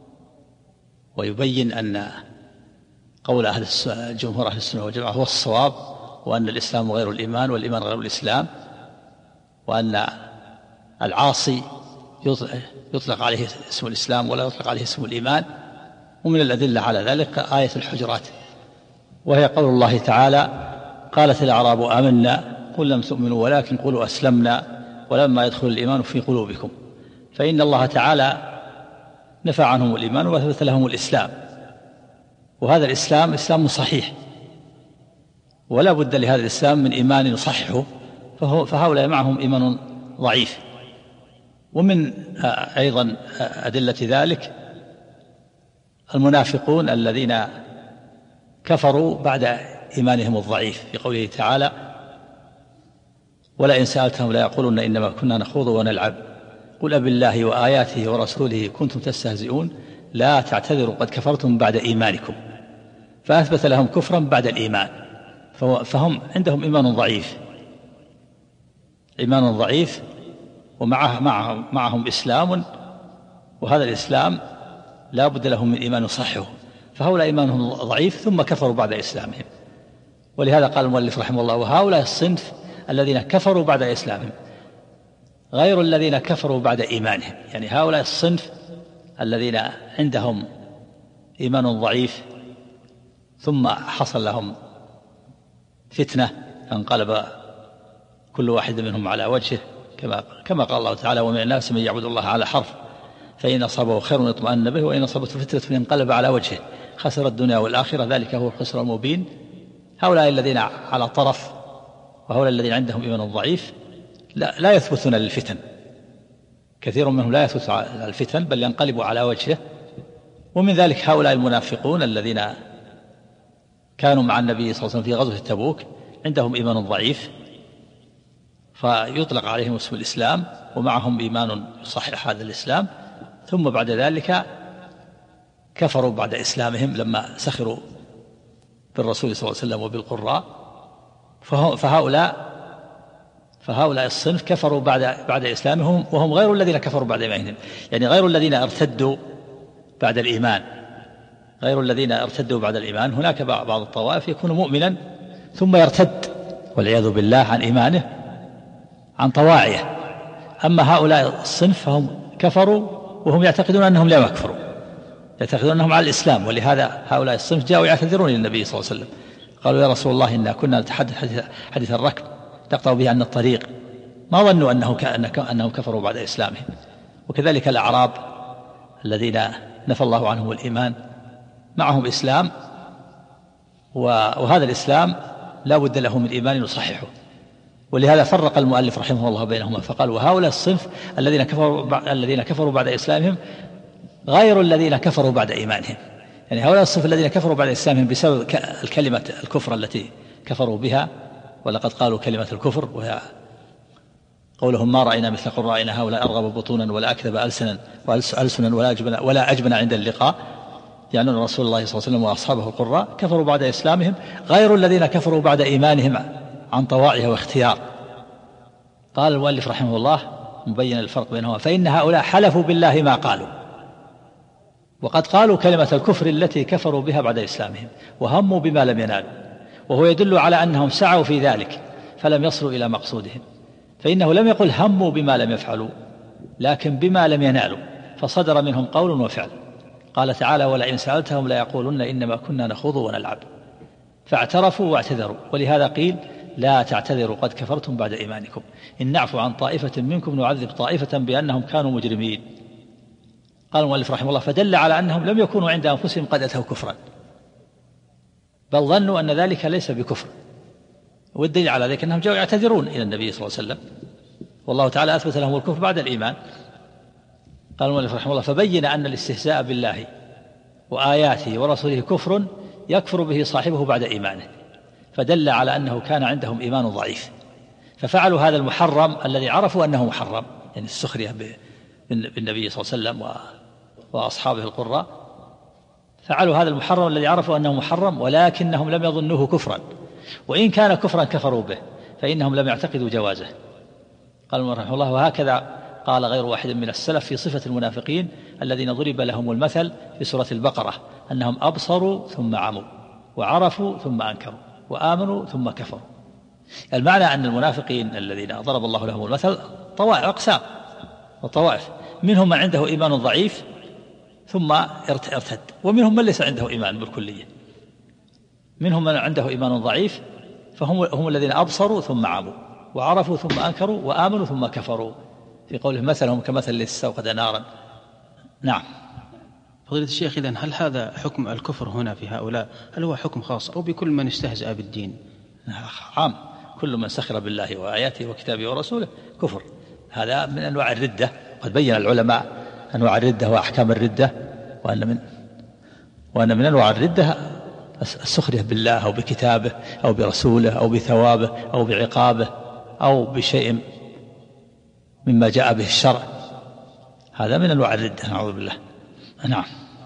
ويبين أن قول جمهور أهل السنة والجماعة هو الصواب، وأن الإسلام غير الإيمان والإيمان غير الإسلام، وأن العاصي يطلق عليه اسم الإسلام ولا يطلق عليه اسم الإيمان. ومن الأدلة على ذلك آية الحجرات، وهي قول الله تعالى: قالت الأعراب آمنا قل لم تؤمنوا ولكن قولوا أسلمنا ولما يدخل الإيمان في قلوبكم. فإن الله تعالى نفى عنهم الإيمان وأثبت لهم الإسلام، وهذا الإسلام إسلام صحيح، ولا بد لهذا الإسلام من إيمان يصححه، فهؤلاء معهم إيمان ضعيف. ومن أيضا أدلة ذلك المنافقون الذين كفروا بعد إيمانهم الضعيف، في قوله تعالى: ولئن سألتهم ليقولن إنما كنا نخوض ونلعب قل أبالله وآياته ورسوله كنتم تستهزئون لا تعتذروا قد كفرتم بعد إيمانكم. فأثبت لهم كفرا بعد الإيمان، فهم عندهم إيمان ضعيف ومعهم إسلام، وهذا الإسلام لا بد لهم من إيمان صحيح، فهؤلاء إيمانهم ضعيف ثم كفروا بعد إسلامهم. ولهذا قال المؤلف رحمه الله: وهؤلاء الصنف الذين كفروا بعد إسلامهم غير الذين كفروا بعد إيمانهم. يعني هؤلاء الصنف الذين عندهم إيمان ضعيف ثم حصل لهم فتنة فانقلب كل واحد منهم على وجهه، كما قال الله تعالى: ومن الناس من يعبد الله على حرف فإن أصابه خير اطمأن به وإن أصابته فتنة انقلب على وجهه خسر الدنيا والآخرة ذلك هو الخسران المبين. هؤلاء الذين على طرف وهؤلاء الذين عندهم إيمان ضعيف لا يثبتون للفتن، كثير منهم لا يثبت على الفتن بل ينقلب على وجهه. ومن ذلك هؤلاء المنافقون الذين كانوا مع النبي صلى الله عليه وسلم في غزوة تبوك عندهم إيمان ضعيف فيطلق عليهم اسم الإسلام ومعهم إيمان يصحح هذا الإسلام، ثم بعد ذلك كفروا بعد إسلامهم لما سخروا بالرسول صلى الله عليه وسلم وبالقراء. فهؤلاء الصنف كفروا بعد إسلامهم وهم غير الذين كفروا بعد إيمانهم، يعني غير الذين ارتدوا بعد الإيمان. هناك بعض الطوائف يكون مؤمنا ثم يرتد والعياذ بالله عن إيمانه عن طواعيه. أما هؤلاء الصنف فهم كفروا وهم يعتقدون أنهم لا يكفروا، يعتقدون أنهم على الإسلام. ولهذا هؤلاء الصنف جاءوا يعتذرون للنبي صلى الله عليه وسلم، قالوا: يا رسول الله إنا كنا نتحدث حديث الركب تقطع به عن الطريق، ما ظنوا أنهم كفروا بعد إسلامهم. وكذلك الأعراب الذين نفى الله عنهم الإيمان معهم إسلام، وهذا الإسلام لا بد له من إيمان يصححه. ولهذا فرق المؤلف رحمه الله بينهما فقال: وهؤلاء الصنف الذين كفروا بعد إسلامهم غير الذين كفروا بعد إيمانهم. يعني هؤلاء الصنف الذين كفروا بعد إسلامهم بسبب الكلمة الكفر التي كفروا بها، ولقد قالوا كلمة الكفر وهي قولهم: ما رأينا مثل قرائنا هؤلاء أرغب بطونا ولا أكذب ألسنا ولا أجبن عند اللقاء. يعني رسول الله صلى الله عليه وسلم وأصحابه القراء كفروا بعد إسلامهم غير الذين كفروا بعد إيمانهم عن طواعية واختيار. قال المؤلف رحمه الله مبين الفرق بينهما: فإن هؤلاء حلفوا بالله ما قالوا، وقد قالوا كلمة الكفر التي كفروا بها بعد إسلامهم وهموا بما لم ينالوا، وهو يدل على أنهم سعوا في ذلك فلم يصلوا إلى مقصودهم، فإنه لم يقل هموا بما لم يفعلوا لكن بما لم ينالوا، فصدر منهم قول وفعل. قال تعالى: ولئن سألتهم ليقولن إنما كنا نخوض ونلعب، فاعترفوا واعتذروا. ولهذا قيل: لا تعتذروا قد كفرتم بعد إيمانكم إن نعفو عن طائفة منكم نعذب طائفة بأنهم كانوا مجرمين. قال المؤلف رحمه الله: فدل على أنهم لم يكونوا عند أنفسهم قد أتوا كفرا، بل ظنوا أن ذلك ليس بكفر، والدليل على ذلك أنهم جاءوا يعتذرون إلى النبي صلى الله عليه وسلم، والله تعالى أثبت لهم الكفر بعد الإيمان. قال المؤلف رحمه الله: فبين أن الاستهزاء بالله وآياته ورسوله كفر يكفر به صاحبه بعد إيمانه، فدل على أنه كان عندهم إيمان ضعيف، ففعلوا هذا المحرم الذي عرفوا أنه محرم، يعني السخرية بالنبي صلى الله عليه وسلم وأصحابه القراء، فعلوا هذا المحرم الذي عرفوا أنه محرم ولكنهم لم يظنوه كفرا، وإن كان كفرا كفروا به فإنهم لم يعتقدوا جوازه. قال رحمه الله: وهكذا قال غير واحد من السلف في صفة المنافقين الذين ضرب لهم المثل في سورة البقرة أنهم أبصروا ثم عموا وعرفوا ثم أنكروا وآمنوا ثم كفروا. المعنى أن المنافقين الذين ضرب الله لهم المثل طوائف أقسام وطوائف، منهم من عنده إيمان ضعيف ثم ارتد، ومنهم من ليس عنده إيمان بالكلية. منهم من عنده إيمان ضعيف فهم الذين أبصروا ثم عموا وعرفوا ثم أنكروا وآمنوا ثم كفروا، في قوله مثلهم كمثل الذي استوقد نارا. نعم. فضيلة الشيخ، إذن هل هذا حكم الكفر هنا في هؤلاء هل هو حكم خاص أو بكل من استهزأ بالدين؟ عام، كل من سخر بالله وآياته وكتابه ورسوله كفر، هذا من أنواع الردة قد بين العلماء أنواع الردة وأحكام الردة، وأن من أنواع الردة السخرية بالله أو بكتابه أو برسوله أو بثوابه أو بعقابه أو بشيء مما جاء به الشرع، هذا من أنواع الردة، نعوذ بالله. نعم.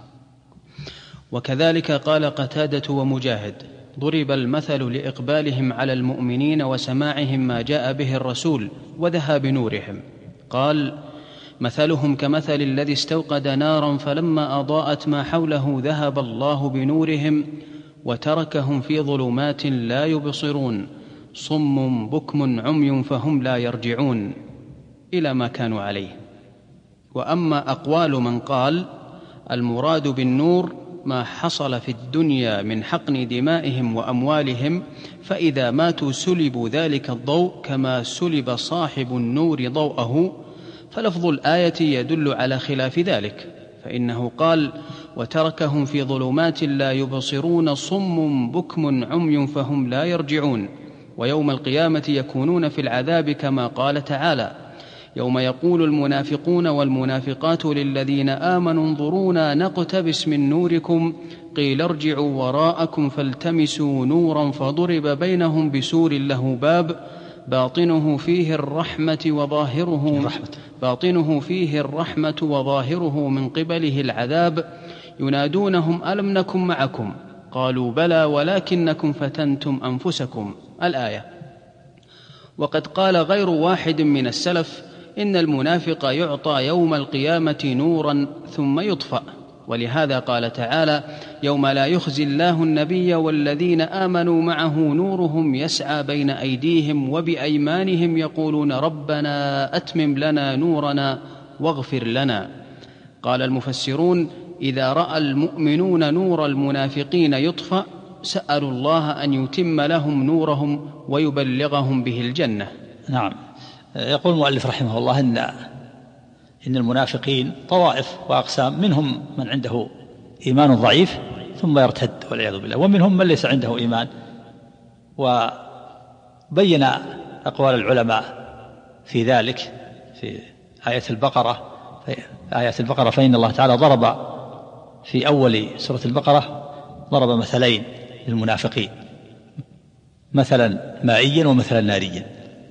وكذلك قال قتادة ومجاهد: ضرب المثل لإقبالهم على المؤمنين وسماعهم ما جاء به الرسول وذهاب نورهم. قال: مثلهم كمثل الذي استوقد نارا فلما أضاءت ما حوله ذهب الله بنورهم وتركهم في ظلمات لا يبصرون صم بكم عمي فهم لا يرجعون، إلى ما كانوا عليه. وأما أقوال من قال المراد بالنور ما حصل في الدنيا من حقن دمائهم وأموالهم، فإذا ماتوا سلبوا ذلك الضوء كما سلب صاحب النور ضوءه، فلفظ الآية يدل على خلاف ذلك، فإنه قال: وتركهم في ظلمات لا يبصرون صم بكم عمي فهم لا يرجعون، ويوم القيامة يكونون في العذاب كما قال تعالى: يوم يقول المنافقون والمنافقات للذين آمنوا انظرونا نقتبس من نوركم قيل ارجعوا وراءكم فالتمسوا نورا فضرب بينهم بسور له باب باطنه فيه الرحمة وظاهره من قبله العذاب ينادونهم ألم نكن معكم قالوا بلى ولكنكم فتنتم أنفسكم، الآية. وقد قال غير واحد من السلف إن المنافق يعطى يوم القيامة نورا ثم يطفأ، ولهذا قال تعالى: يوم لا يخزي الله النبي والذين آمنوا معه نورهم يسعى بين أيديهم وبأيمانهم يقولون ربنا أتمم لنا نورنا واغفر لنا. قال المفسرون: إذا رأى المؤمنون نور المنافقين يطفأ سألوا الله أن يتم لهم نورهم ويبلغهم به الجنة. نعم. يقول المؤلف رحمه الله إن المنافقين طوائف وأقسام، منهم من عنده إيمان ضعيف ثم يرتد والعياذ بالله، ومنهم من ليس عنده إيمان. وبين أقوال العلماء في ذلك في آية البقرة، فإن الله تعالى ضرب في أول سورة البقرة ضرب مثلين للمنافقين، مثلا مائيا ومثلا ناريا.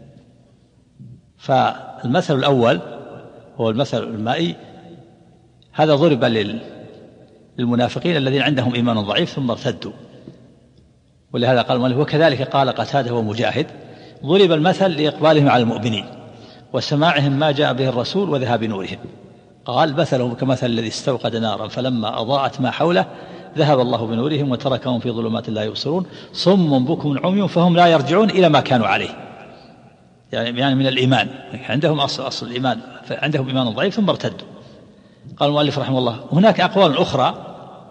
فالمثل الأول هو المثل المائي، هذا ضرب للمنافقين الذين عندهم إيمان ضعيف ثم ارتدوا، ولهذا قال المؤلف: وكذلك قال قتادة ومجاهد ضرب المثل لإقبالهم على المؤمنين وسماعهم ما جاء به الرسول وذهاب نورهم. قال: مثلهم كمثل الذي استوقد نارا فلما أضاءت ما حوله ذهب الله بنورهم وتركهم في ظلمات لا يبصرون صم بكم عمي فهم لا يرجعون إلى ما كانوا عليه. يعني من الإيمان، عندهم أصل الإيمان، عندهم إيمان ضعيف ثم ارتدوا. قال المؤلف رحمه الله: هناك أقوال أخرى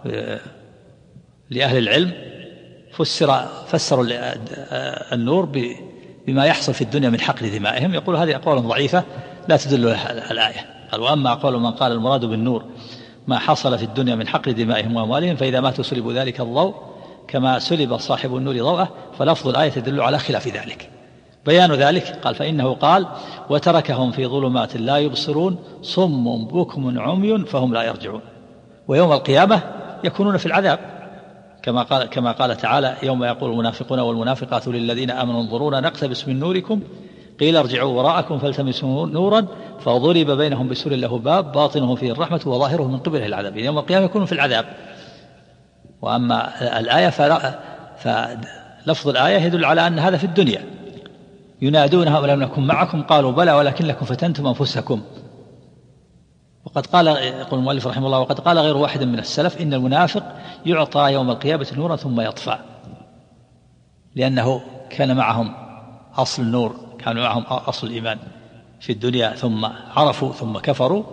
لأهل العلم فسروا النور بما يحصل في الدنيا من حقن دمائهم، يقول هذه أقوال ضعيفة لا تدل الآية. قال: وأما أقوال من قال المراد بالنور ما حصل في الدنيا من حقن دمائهم وأموالهم فإذا ماتوا سلبوا ذلك الضوء كما سلب صاحب النور ضوءه، فلفظ الآية تدل على خلاف ذلك. بيان ذلك قال: فإنه قال: وتركهم في ظلمات لا يبصرون صم بكم عمي فهم لا يرجعون، ويوم القيامة يكونون في العذاب كما قال تعالى: يوم يقول المنافقون والمنافقات للذين آمنوا انظرونا نقتبس من نوركم قيل ارجعوا وراءكم فالتمسوا نورا فضرب بينهم بسور له باب باطنه فيه الرحمة وظاهره من قبله العذاب، يوم القيامة يكونون في العذاب. وأما الآية فلفظ الآية يدل على أن هذا في الدنيا، ينادونهم ألم نكن معكم قالوا بلى ولكنكم فتنتم أنفسكم. وقد قال، يقول المؤلف رحمه الله: وقد قال غير واحد من السلف إن المنافق يعطى يوم القيامة نورا ثم يطفى، لأنه كان معهم أصل النور، كان معهم أصل الإيمان في الدنيا ثم عرفوا ثم كفروا،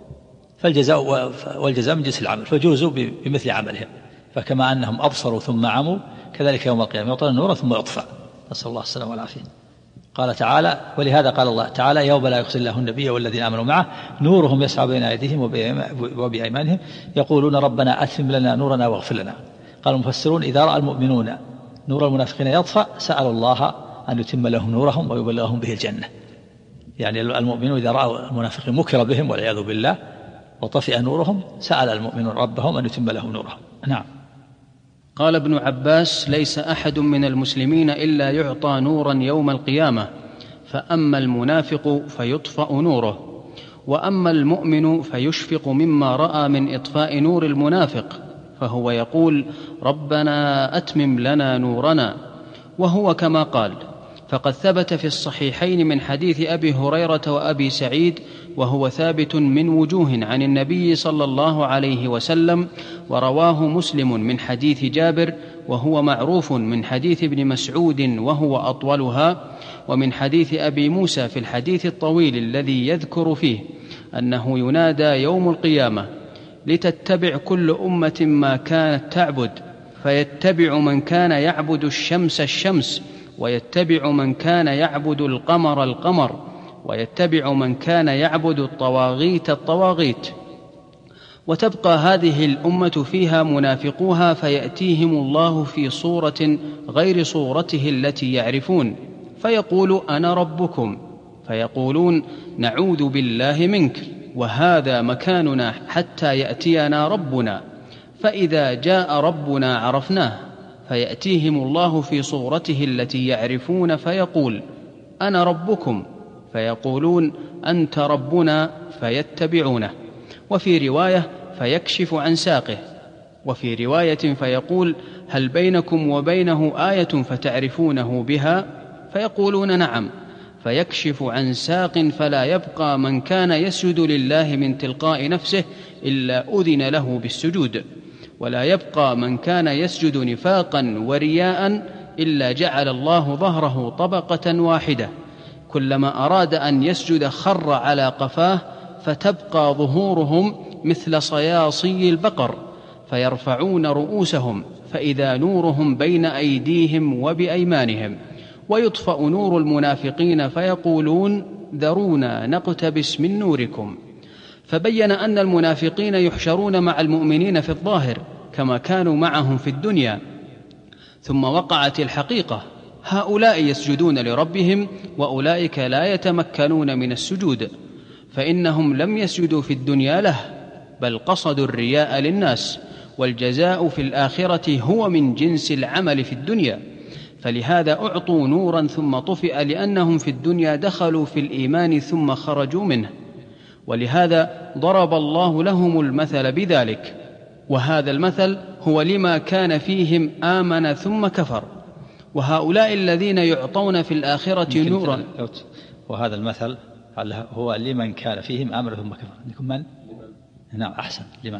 والجزاء من جنس العمل، فجوزوا بمثل عملهم. فكما أنهم أبصروا ثم عموا كذلك يوم القيامة يعطون النور ثم يطفى، نسأل الله السلامة والعافية. قال تعالى: ولهذا قال الله تعالى: يوم لا يخزي الله النبي والذين آمنوا معه نورهم يسعى بين أيديهم وبأيمانهم يقولون ربنا أتم لنا نورنا واغفر لنا. قال المفسرون: إذا رأى المؤمنون نور المنافقين يطفأ سألوا الله أن يتم لهم نورهم ويبلغهم به الجنة، يعني المؤمنون إذا رأوا المنافقين مكر بهم والعياذ بالله وطفئ نورهم سأل المؤمنون ربهم أن يتم لهم نورهم. نعم. قال ابن عباس: ليس أحد من المسلمين إلا يعطى نورا يوم القيامة، فأما المنافق فيطفأ نوره، وأما المؤمن فيشفق مما رأى من إطفاء نور المنافق، فهو يقول: ربنا أتمم لنا نورنا. وهو كما قال. فقد ثبت في الصحيحين من حديث أبي هريرة وأبي سعيد، وهو ثابت من وجوه عن النبي صلى الله عليه وسلم، ورواه مسلم من حديث جابر، وهو معروف من حديث ابن مسعود وهو أطولها، ومن حديث أبي موسى في الحديث الطويل الذي يذكر فيه أنه ينادى يوم القيامة: لتتبع كل أمة ما كانت تعبد، فيتبع من كان يعبد الشمس الشمس، ويتبع من كان يعبد القمر القمر، ويتبع من كان يعبد الطواغيت الطواغيت، وتبقى هذه الأمة فيها منافقوها، فيأتيهم الله في صورة غير صورته التي يعرفون، فيقول: أنا ربكم، فيقولون: نعوذ بالله منك، وهذا مكاننا حتى يأتينا ربنا، فإذا جاء ربنا عرفناه، فيأتيهم الله في صورته التي يعرفون، فيقول: أنا ربكم، فيقولون: أنت ربنا، فيتبعونه. وفي رواية: فيكشف عن ساقه. وفي رواية: فيقول: هل بينكم وبينه آية فتعرفونه بها؟ فيقولون: نعم. فيكشف عن ساق، فلا يبقى من كان يسجد لله من تلقاء نفسه إلا أذن له بالسجود، ولا يبقى من كان يسجد نفاقا ورياء إلا جعل الله ظهره طبقة واحدة، كلما أراد أن يسجد خر على قفاه، فتبقى ظهورهم مثل صياصي البقر، فيرفعون رؤوسهم فإذا نورهم بين أيديهم وبأيمانهم، ويطفأ نور المنافقين، فيقولون: ذرونا نقتبس من نوركم. فبين أن المنافقين يحشرون مع المؤمنين في الظاهر كما كانوا معهم في الدنيا، ثم وقعت الحقيقة: هؤلاء يسجدون لربهم، وأولئك لا يتمكنون من السجود، فإنهم لم يسجدوا في الدنيا له، بل قصدوا الرياء للناس، والجزاء في الآخرة هو من جنس العمل في الدنيا، فلهذا أعطوا نورا ثم طفئ، لأنهم في الدنيا دخلوا في الإيمان ثم خرجوا منه، ولهذا ضرب الله لهم المثل بذلك. وهذا المثل هو لما كان فيهم آمن ثم كفر، وهؤلاء الذين يعطون في الآخرة نورا. وهذا المثل هو لمن كان فيهم آمن ثم كفر. عندكم من؟ نعم، أحسن. لمن؟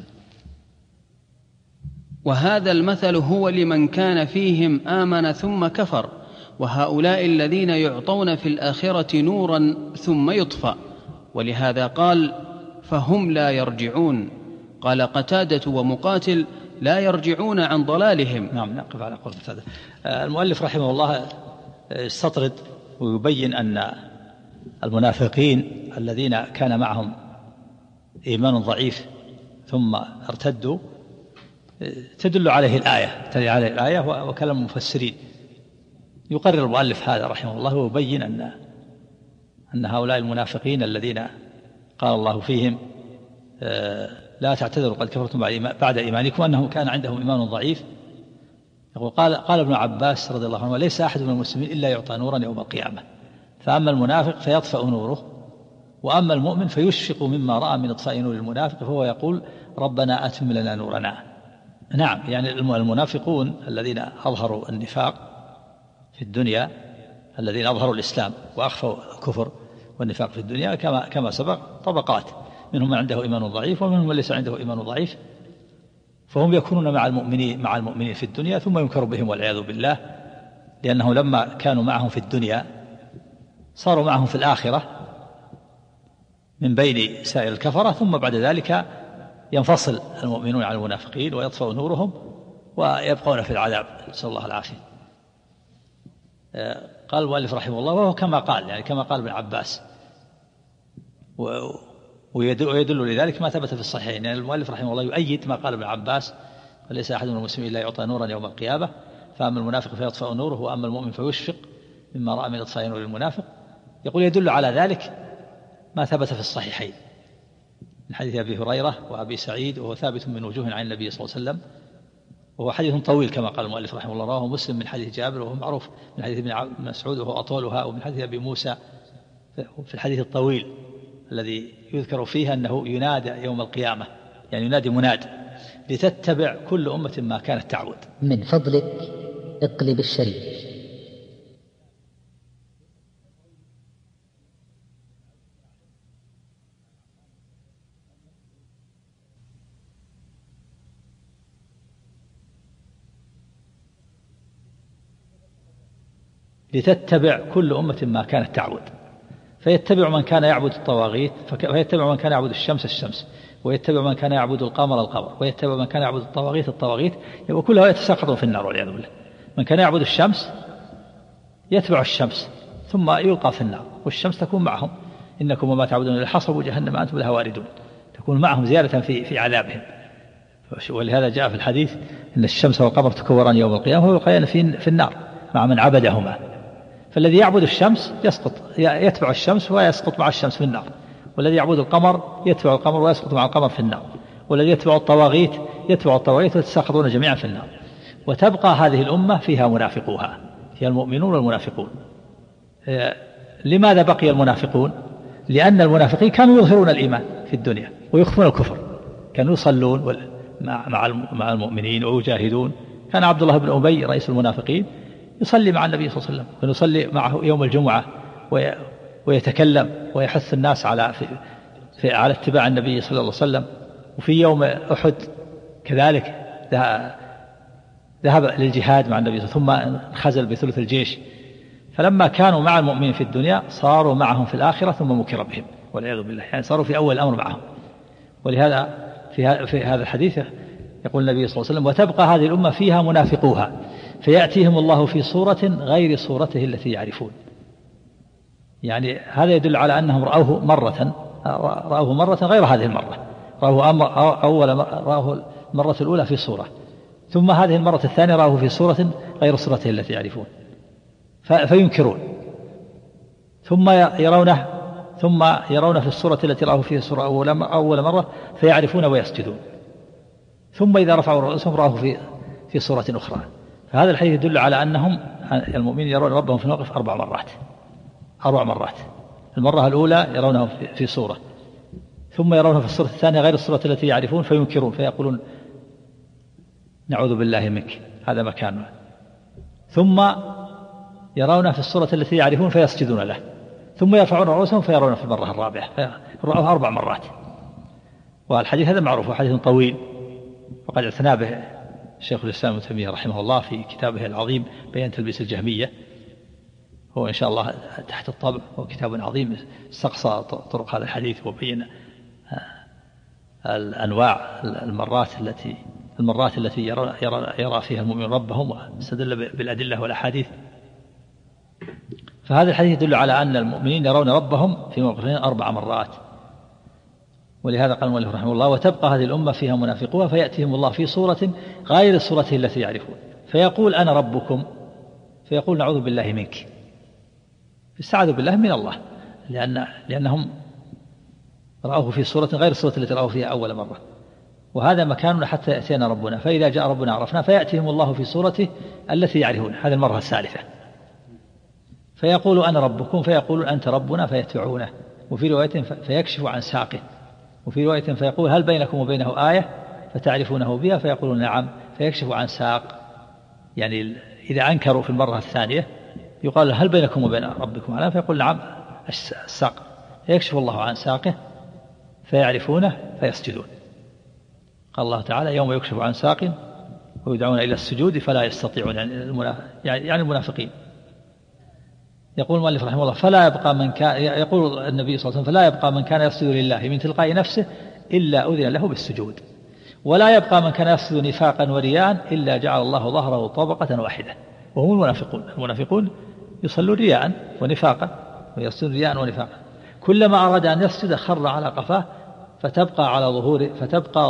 وهذا المثل هو لمن كان فيهم آمن ثم كفر، وهؤلاء الذين يعطون في الآخرة نورا ثم يطفأ، ولهذا قال: فهم لا يرجعون. قال قتادة ومقاتل: لا يرجعون عن ضلالهم. نعم، نقف على قول قتادة. المؤلف رحمه الله يستطرد ويبين أن المنافقين الذين كان معهم إيمان ضعيف ثم ارتدوا تدل عليه الآية وكلام المفسرين. يقرر المؤلف هذا رحمه الله ويبين أن هؤلاء المنافقين الذين قال الله فيهم: لا تعتذروا قد كفرتم بعد إيمانكم، أنهم كان عندهم إيمان ضعيف. يقول قال ابن عباس رضي الله عنه: ليس أحد من المسلمين إلا يعطى نورا يوم القيامة، فأما المنافق فيطفأ نوره، وأما المؤمن فيشفق مما رأى من إطفاء نور المنافق، فهو يقول: ربنا أتم لنا نورنا. نعم، يعني المنافقون الذين أظهروا النفاق في الدنيا، الذين أظهروا الإسلام وأخفوا الكفر والنفاق في الدنيا، كما سبق طبقات، منهم من عنده إيمان ضعيف ومنهم من ليس عنده إيمان ضعيف، فهم يكونون مع المؤمنين في الدنيا ثم ينكر بهم والعياذ بالله، لأنهم لما كانوا معهم في الدنيا صاروا معهم في الآخرة من بين سائر الكفرة، ثم بعد ذلك ينفصل المؤمنون عن المنافقين ويطفئ نورهم ويبقون في العذاب، نسأل الله العافية. قال المؤلف رحمه الله: وهو كما قال، يعني كما قال ابن عباس، ويدل لذلك ما ثبت في الصحيحين. يعني المؤلف رحمه الله يؤيد ما قال ابن عباس: وليس أحد من المسلمين إلا يعطى نورا يوم القيامة، فأما المنافق فيطفأ نوره، وأما المؤمن فيشفق مما رأى من إطفاء نور المنافق. يقول يدل على ذلك ما ثبت في الصحيحين من حديث أبي هريرة وأبي سعيد، وهو ثابت من وجوه عن النبي صلى الله عليه وسلم، وهو حديث طويل كما قال المؤلف رحمه الله. رواه مسلم من حديث جابر، وهو معروف من حديث ابن مسعود وهو أطولها، ومن حديث أبي موسى في الحديث الطويل الذي يذكر فيه أنه ينادى يوم القيامة، يعني ينادي مناد لتتبع كل أمة ما كانت تعبد. من فضلك اقلب الشريط. لتتبع كل أمة ما كانت تعبد، فيتبع من كان يعبد الطواغيت، فيتبع من كان يعبد الشمس، ويتبع من كان يعبد القمر، ويتبع من كان يعبد الطواغيت، وكلها يتساقطون في النار والعياذ بالله. من كان يعبد الشمس يتبع الشمس ثم يلقى في النار، والشمس تكون معهم، إنكم وما تعبدون إلا حصبوا جهنم أنتم لها واردون، تكون معهم زيادة في عذابهم. ولهذا جاء في الحديث إن الشمس والقمر تكوران يوم القيامة ويلقيان في النار مع من عبدهما. فالذي يعبد الشمس يتبع الشمس ويسقط مع الشمس في النار، والذي يعبد القمر يتبع القمر ويسقط مع القمر في النار، والذي يتبع الطواغيت ويتساقطون جميعا في النار. وتبقى هذه الأمة فيها منافقوها، هي المؤمنون والمنافقون. لماذا بقي المنافقون؟ لأن المنافقين كانوا يظهرون الإيمان في الدنيا ويخفون الكفر، كانوا يصلون مع المؤمنين ويجاهدون. كان عبد الله بن أبي رئيس المنافقين يصلي مع النبي صلى الله عليه وسلم، ويصلي معه يوم الجمعة ويتكلم ويحث الناس على اتباع النبي صلى الله عليه وسلم. وفي يوم أحد كذلك ذهب للجهاد مع النبي ثم انخزل بثلث الجيش. فلما كانوا مع المؤمنين في الدنيا صاروا معهم في الآخرة ثم مكر بهم والعياذ بالله، يعني صاروا في أول الأمر معهم. ولهذا في هذا الحديث يقول النبي صلى الله عليه وسلم: وتبقى هذه الأمة فيها منافقوها فيأتيهم الله في صورة غير صورته التي يعرفون. يعني هذا يدل على أنهم رأوه مرة غير هذه المرة، رأوه المرة الأولى في صورة، ثم هذه المرة الثانية رأوه في صورة غير صورته التي يعرفون فينكرون، ثم يرونه في الصورة التي رأوه فيها صورة أول مرة فيعرفون ويسجدون، ثم إذا رفعوا رؤوسهم رأوه في صورة أخرى. فهذا الحديث يدل على أنهم المؤمنين يرون ربهم في الموقف 4 مرات. المرة الأولى يرونه في صورة، ثم يرونه في الصورة الثانية غير الصورة التي يعرفون فينكرون فيقولون: نعوذ بالله منك، هذا مكاننا. ثم يرونه في الصورة التي يعرفون فيسجدون له، ثم يرفعون رؤوسهم فيرونه في المرة الرابعة، رأوه 4 مرات. والحديث هذا معروف، حديث طويل، وقد اعتنى به شيخ الإسلام ابن تيمية رحمه الله في كتابه العظيم بيان تلبيس الجهمية. هو إن شاء الله تحت الطبع، هو كتاب عظيم استقصى طرق هذا الحديث وبين الأنواع المرات التي يرى فيها المؤمن ربهم، واستدل بالأدلة والأحاديث. فهذا الحديث يدل على أن المؤمنين يرون ربهم في موقفين 4 مرات. ولهذا قال المؤلف رحمه الله: وتبقى هذه الأمة فيها منافقوها فيأتيهم الله في صورة غير صورته التي يعرفون فيقول: أنا ربكم، فيقول: نعوذ بالله منك، فاستعاذوا بالله من الله، لأنهم رأوه في صورة غير الصورة التي رأوه فيها أول مرة. وهذا مكاننا حتى يأتينا ربنا، فإذا جاء ربنا عرفنا، فيأتيهم الله في صورته التي يعرفون، هذه المرة الثالثة، فيقول: أنا ربكم، فيقول: أنت ربنا، فيتبعونه. وفي رواية فيكشف عن ساقه، وفي رواية فيقول: هل بينكم وبينه آية فتعرفونه بها؟ فيقولون: نعم، فيكشف عن ساق. يعني إذا أنكروا في المرة الثانية يقال: هل بينكم وبين ربكم آية؟ فيقول: نعم، الساق. فيكشف الله عن ساقه فيعرفونه فيسجدون. قال الله تعالى: يوم يكشف عن ساق ويدعون إلى السجود فلا يستطيعون، يعني المنافقين. يقول المؤلف رحمه الله: فلا يبقى من كان، يقول النبي صلى الله عليه وسلم: فلا يبقى من كان يسجد لله من تلقاء نفسه إلا أذن له بالسجود، ولا يبقى من كان يسجد نفاقا ورياء إلا جعل الله ظهره طبقة واحدة. وهم المنافقون يصلون رياء ونفاقا ويسجدون رياء ونفاقا، كلما أراد أن يسجد خر على قفاه فتبقى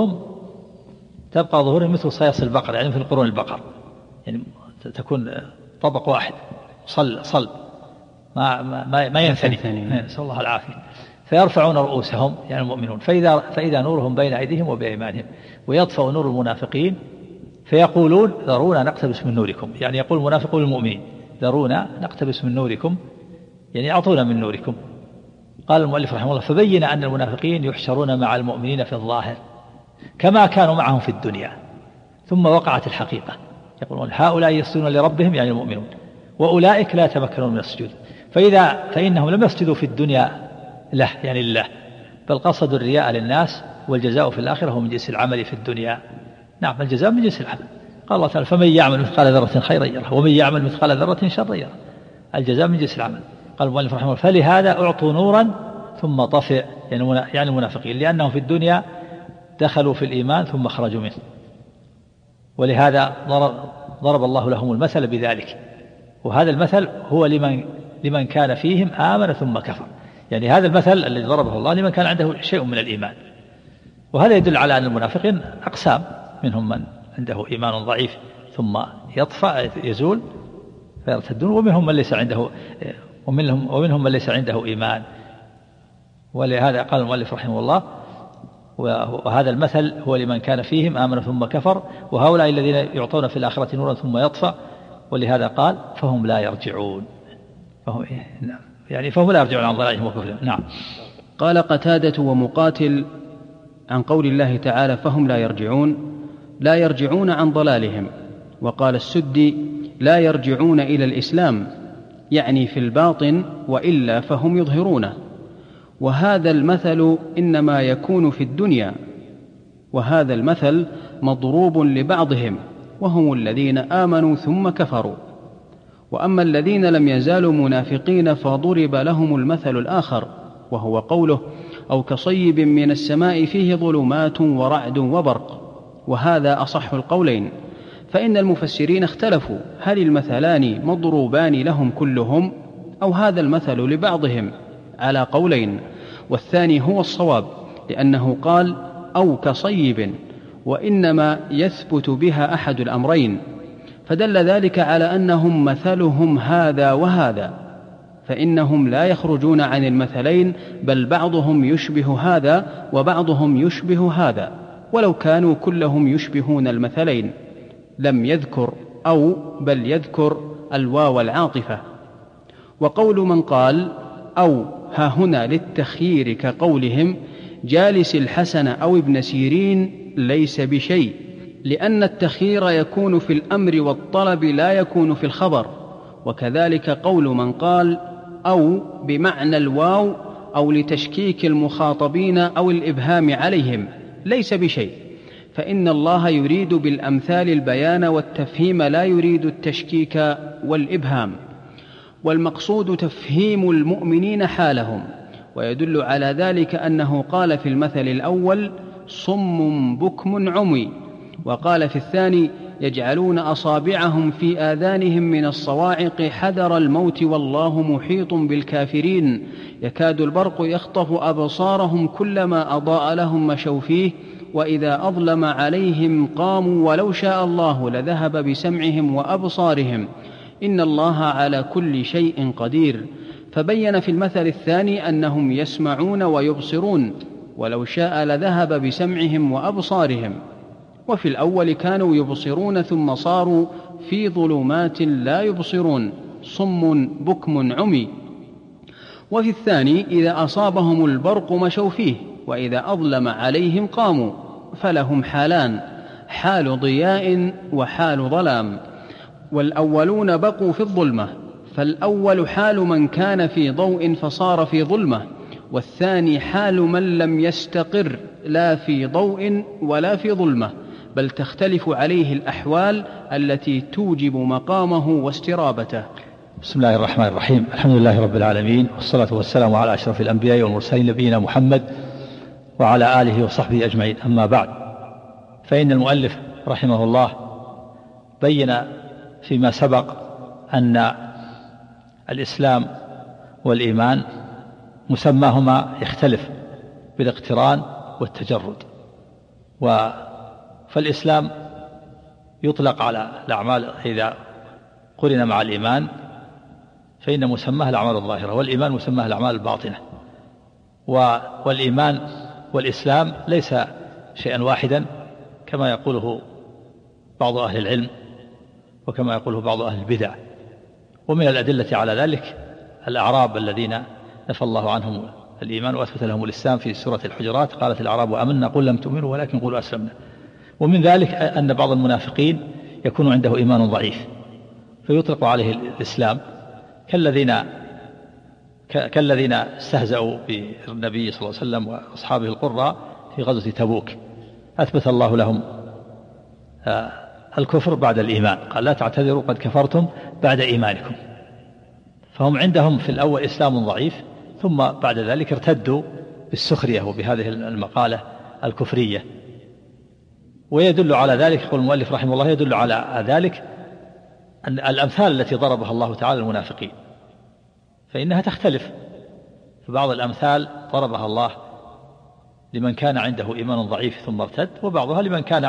ظهورهم مثل صياص البقر، يعني مثل قرون البقر، يعني تكون طبق واحد صلب ما ينثني، نسأل الله العافية. فيرفعون رؤوسهم يعني المؤمنون فإذا نورهم بين أيديهم وبأيمانهم ويطفأ نور المنافقين فيقولون ذرونا نقتبس من نوركم، يعني يقول المنافقون للمؤمنين ذرونا نقتبس من نوركم، يعني أعطونا من نوركم. قال المؤلف رحمه الله فبين أن المنافقين يحشرون مع المؤمنين في الظاهر كما كانوا معهم في الدنيا، ثم وقعت الحقيقة، يقولون هؤلاء يسجدون لربهم يعني المؤمنون وأولئك لا يتمكنون من السجود، فإنهم لم يسجدوا في الدنيا له يعني لله، بل قصدوا الرياء للناس، والجزاء في الآخرة هو من جنس العمل في الدنيا. نعم الجزاء من جنس العمل. قال الله تعالى فمن يعمل مثقال ذرة خيرا يره ومن يعمل مثقال ذرة شرا يره، الجزاء من جنس العمل. قال المؤلف رحمه الله فلهذا أعطوا نورا ثم طفئ، يعني المنافقين لأنهم في الدنيا دخلوا في الإيمان ثم خرجوا منه، ولهذا ضرب الله لهم المثل بذلك، وهذا المثل هو لمن كان فيهم آمن ثم كفر، يعني هذا المثل الذي ضربه الله لمن كان عنده شيء من الإيمان. وهذا يدل على أن المنافقين أقسام، منهم من عنده إيمان ضعيف ثم يطفأ يزول فيرتدون، ومنهم من ليس عنده إيمان. ولهذا قال المؤلف رحمه الله وهذا المثل هو لمن كان فيهم آمن ثم كفر، وهؤلاء الذين يعطون في الآخرة نورا ثم يطفأ، ولهذا قال فهم لا يرجعون، فهم لا يرجعون عن ضلالهم وكفرهم. نعم. قال قتادة ومقاتل عن قول الله تعالى فهم لا يرجعون عن ضلالهم. وقال السدي لا يرجعون إلى الإسلام، يعني في الباطن، وإلا فهم يظهرونه. وهذا المثل إنما يكون في الدنيا، وهذا المثل مضروب لبعضهم وهم الذين آمنوا ثم كفروا. وأما الذين لم يزالوا منافقين فضرب لهم المثل الآخر، وهو قوله أو كصيب من السماء فيه ظلمات ورعد وبرق. وهذا أصح القولين، فإن المفسرين اختلفوا هل المثلان مضروبان لهم كلهم أو هذا المثل لبعضهم، على قولين، والثاني هو الصواب، لأنه قال أو كصيب، وإنما يثبت بها أحد الأمرين، فدل ذلك على أنهم مثلهم هذا وهذا، فإنهم لا يخرجون عن المثلين، بل بعضهم يشبه هذا وبعضهم يشبه هذا، ولو كانوا كلهم يشبهون المثلين لم يذكر أو بل يذكر الواو العاطفة. وقول من قال أو ها هنا للتخيير كقولهم جالس الحسن أو ابن سيرين ليس بشيء، لأن التخيير يكون في الأمر والطلب لا يكون في الخبر. وكذلك قول من قال أو بمعنى الواو أو لتشكيك المخاطبين أو الإبهام عليهم ليس بشيء، فإن الله يريد بالأمثال البيان والتفهيم لا يريد التشكيك والإبهام، والمقصود تفهيم المؤمنين حالهم. ويدل على ذلك أنه قال في المثل الأول صم بكم عمي، وقال في الثاني يجعلون أصابعهم في آذانهم من الصواعق حذر الموت والله محيط بالكافرين، يكاد البرق يخطف أبصارهم كلما أضاء لهم مشوا فيه، وإذا أظلم عليهم قاموا ولو شاء الله لذهب بسمعهم وأبصارهم إن الله على كل شيء قدير. فبين في المثل الثاني أنهم يسمعون ويبصرون، ولو شاء لذهب بسمعهم وأبصارهم. وفي الأول كانوا يبصرون ثم صاروا في ظلمات لا يبصرون صم بكم عمي. وفي الثاني إذا أصابهم البرق مشوا فيه، وإذا أظلم عليهم قاموا، فلهم حالان، حال ضياء وحال ظلام. والأولون بقوا في الظلمة، فالأول حال من كان في ضوء فصار في ظلمة، والثاني حال من لم يستقر لا في ضوء ولا في ظلمة، بل تختلف عليه الأحوال التي توجب مقامه واسترابته. بسم الله الرحمن الرحيم. الحمد لله رب العالمين، والصلاة والسلام على أشرف الأنبياء والمرسلين نبينا محمد وعلى آله وصحبه أجمعين. أما بعد، فإن المؤلف رحمه الله بين فيما سبق أن الإسلام والإيمان مسماهما يختلف بالاقتران والتجرد، فالإسلام يطلق على الأعمال إذا قرن مع الإيمان فإن مسماه الأعمال الظاهرة، والإيمان مسماه الأعمال الباطنة. والإيمان والإسلام ليس شيئا واحدا كما يقوله بعض أهل العلم وكما يقوله بعض أهل البدع. ومن الأدلة على ذلك الأعراب الذين نفى الله عنهم الإيمان وأثبت لهم الإسلام في سورة الحجرات، قالت الأعراب آمنا قل لم تؤمنوا ولكن قولوا أسلمنا. ومن ذلك أن بعض المنافقين يكون عنده إيمان ضعيف فيطلق عليه الإسلام، كالذين استهزأوا بالنبي صلى الله عليه وسلم وأصحابه القراء في غزوة تبوك، أثبت الله لهم الكفر بعد الإيمان، قال لا تعتذروا قد كفرتم بعد إيمانكم. فهم عندهم في الأول إسلام ضعيف، ثم بعد ذلك ارتدوا بالسخرية وبهذه المقالة الكفرية. ويدل على ذلك، يقول المؤلف رحمه الله، يدل على ذلك أن الأمثال التي ضربها الله تعالى للمنافقين فإنها تختلف. فبعض الأمثال ضربها الله لمن كان عنده إيمان ضعيف ثم ارتد، وبعضها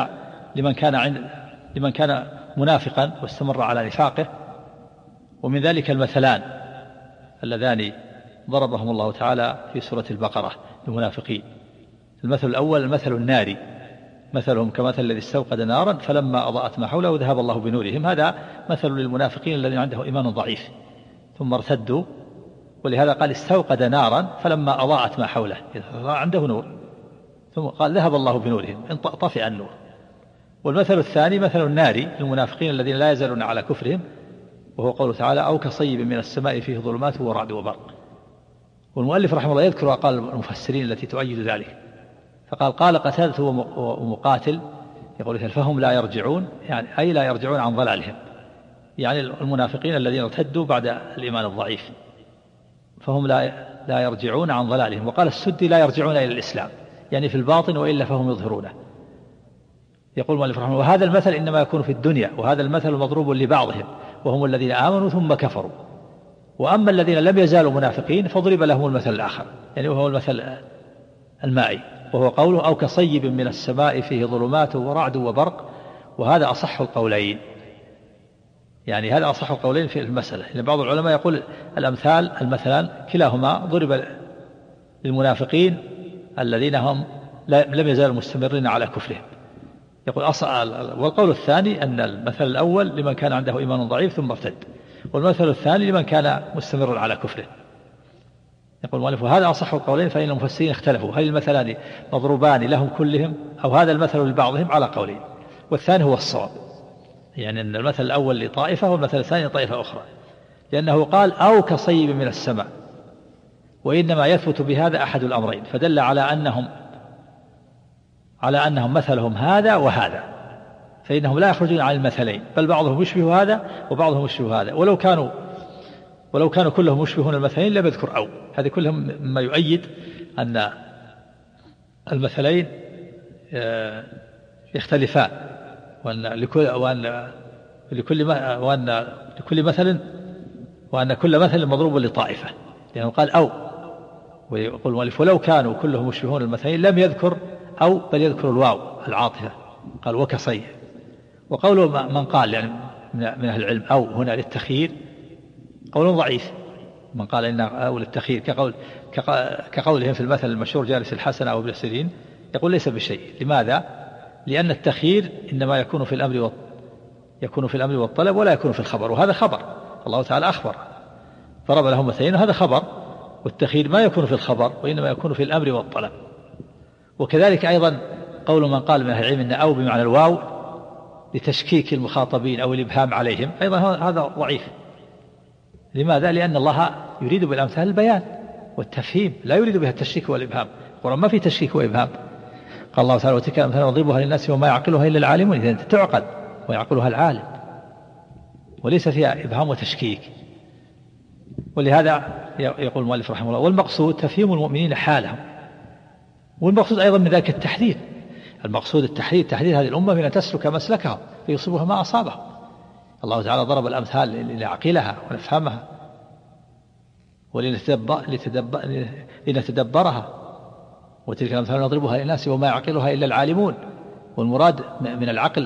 لمن كان منافقا واستمر على نفاقه. ومن ذلك المثلان اللذان ضربهم الله تعالى في سورة البقرة للمنافقين. المثل الأول المثل الناري، مثلهم كمثل الذي استوقد نارا فلما أضاءت ما حوله ذهب الله بنورهم. هذا مثل للمنافقين الذين عنده إيمان ضعيف ثم ارتدوا، ولهذا قال استوقد نارا فلما أضاءت ما حوله، عنده نور، ثم قال ذهب الله بنورهم، طفئ النور. والمثل الثاني مثل النار للمنافقين الذين لا يزالون على كفرهم، وهو قوله تعالى أو كصيب من السماء فيه ظلمات ورعد وبرق. والمؤلف رحمه الله يذكر أقوال المفسرين التي تؤيد ذلك، فقال قتادة ومقاتل يقول فهم لا يرجعون، يعني أي لا يرجعون عن ضلالهم، يعني المنافقين الذين ارتدوا بعد الإيمان الضعيف فهم لا يرجعون عن ضلالهم. وقال السدي لا يرجعون إلى الإسلام، يعني في الباطن وإلا فهم يظهرونه. يقول المؤلف رحمه الله وهذا المثل إنما يكون في الدنيا، وهذا المثل مضروب لبعضهم وهم الذين آمنوا ثم كفروا. وأما الذين لم يزالوا منافقين فضرب لهم المثل الآخر، يعني وهو المثل المائي، وهو قوله أو كصيب من السماء فيه ظلمات ورعد وبرق. وهذا أصح القولين، يعني هذا أصح القولين في المسألة. يعني بعض العلماء يقول المثلان كلاهما ضرب للمنافقين الذين هم لم يزالوا مستمرين على كفرهم. يقول والقول الثاني أن المثل الأول لمن كان عنده إيمان ضعيف ثم ارتد، والمثل الثاني لمن كان مستمرا على كفره. يقول المؤلف وهذا أصح القولين، فإن المفسرين اختلفوا هل المثلان مضروبان لهم كلهم أو هذا المثل لبعضهم، على قولين، والثاني هو الصواب، يعني أن المثل الأول لطائفة والمثل الثاني لطائفة أخرى، لأنه قال أو كصيب من السماء، وإنما يثبت بهذا أحد الأمرين، فدل على أنهم مثلهم هذا وهذا، فإنهم لا يخرجون عن المثلين، بل بعضهم يشبه هذا وبعضهم يشبه هذا. ولو كانوا كلهم يشبهون المثلين لم يذكر أو، هذه كلهم مما يؤيد أن المثلين يختلفان، وأن كل مثل مضروب لطائفة، لأنه قال أو. ويقول المؤلف ولو كانوا كلهم يشبهون المثلين لم يذكر أو، بل يذكر الواو العاطفة، قال وكصيب. وقوله من قال يعني من أهل العلم أو هنا للتخيير قول ضعيف، من قال إن أو للتخيير كقولهم في المثل المشهور جالس الحسن أو ابن سيرين، يقول ليس بشيء. لماذا؟ لأن التخيير إنما يكون في الأمر والطلب ولا يكون في الخبر، وهذا خبر، الله تعالى أخبر ضرب لهم مثلين، وهذا خبر، والتخيير ما يكون في الخبر وإنما يكون في الأمر والطلب. وكذلك أيضا قول من قال من أهل العلم إن أو بمعنى الواو لتشكيك المخاطبين أو الإبهام عليهم، أيضا هذا ضعيف. لماذا؟ لأن الله يريد بالأمثال البيان والتفهيم، لا يريد بها التشكيك والإبهام. القرآن ما في تشكيك وإبهام. قال الله تعالى وتلك الأمثال نضربها للناس وما يعقلها إلا العالمون، إذا أنت تعقل ويعقلها العالم، وليس فيها إبهام وتشكيك. ولهذا يقول المؤلف رحمه الله والمقصود تفهيم المؤمنين حالهم، والمقصود أيضا من ذلك التحذير. المقصود تحذير هذه الأمة من أن تسلك مسلكها فيصيبها ما أصابها. الله تعالى ضرب الأمثال لنعقلها ونفهمها ولنتدبرها، وتلك الأمثال نضربها للناس وما يعقلها إلا العالمون. والمراد من العقل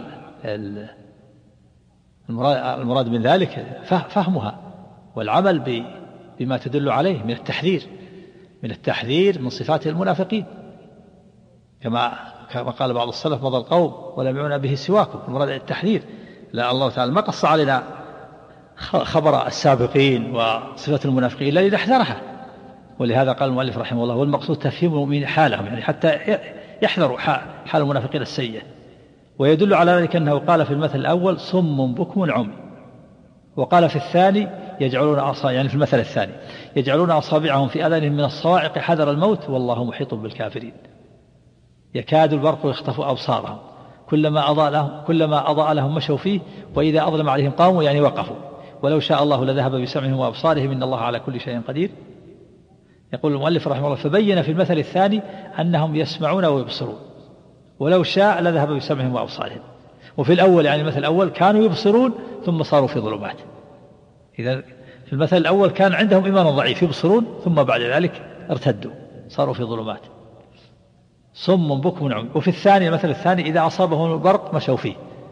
المراد من ذلك فهمها والعمل بما تدل عليه من التحذير، من التحذير من صفات المنافقين، كما قال بعض السلف: مضى القوم ولم يعنى به سواكم. المراد التحذير. لا، الله تعالى ما قص علينا خبر السابقين وصفة المنافقين إلا لنحذرها. ولهذا قال المؤلف رحمه الله: والمقصود تفهيم المؤمنين حالهم، يعني حتى يحذروا حال المنافقين السيئة. ويدل على ذلك أنه قال في المثل الأول: صم بكم عمي، وقال في الثاني: يجعلون يعني في المثل الثاني: يجعلون أصابعهم في آذانهم من الصواعق حذر الموت والله محيط بالكافرين. يكاد البرق يخطف أبصارهم كلما أضاء لهم مشوا فيه وإذا أظلم عليهم قاموا، يعني وقفوا. ولو شاء الله لذهب بسمعهم وأبصارهم إن الله على كل شيء قدير. يقول المؤلف رحمه الله: فبين في المثل الثاني أنهم يسمعون ويبصرون، ولو شاء لذهب بسمعهم وأبصارهم. وفي الأول يعني المثل الأول كانوا يبصرون ثم صاروا في ظلمات. إذا في المثل الأول كان عندهم إيمان ضعيف يبصرون، ثم بعد ذلك ارتدوا صاروا في ظلمات. صم بكم عمي. وفي الثاني المثل الثاني: إذا أصابهم البرق مشوا فيه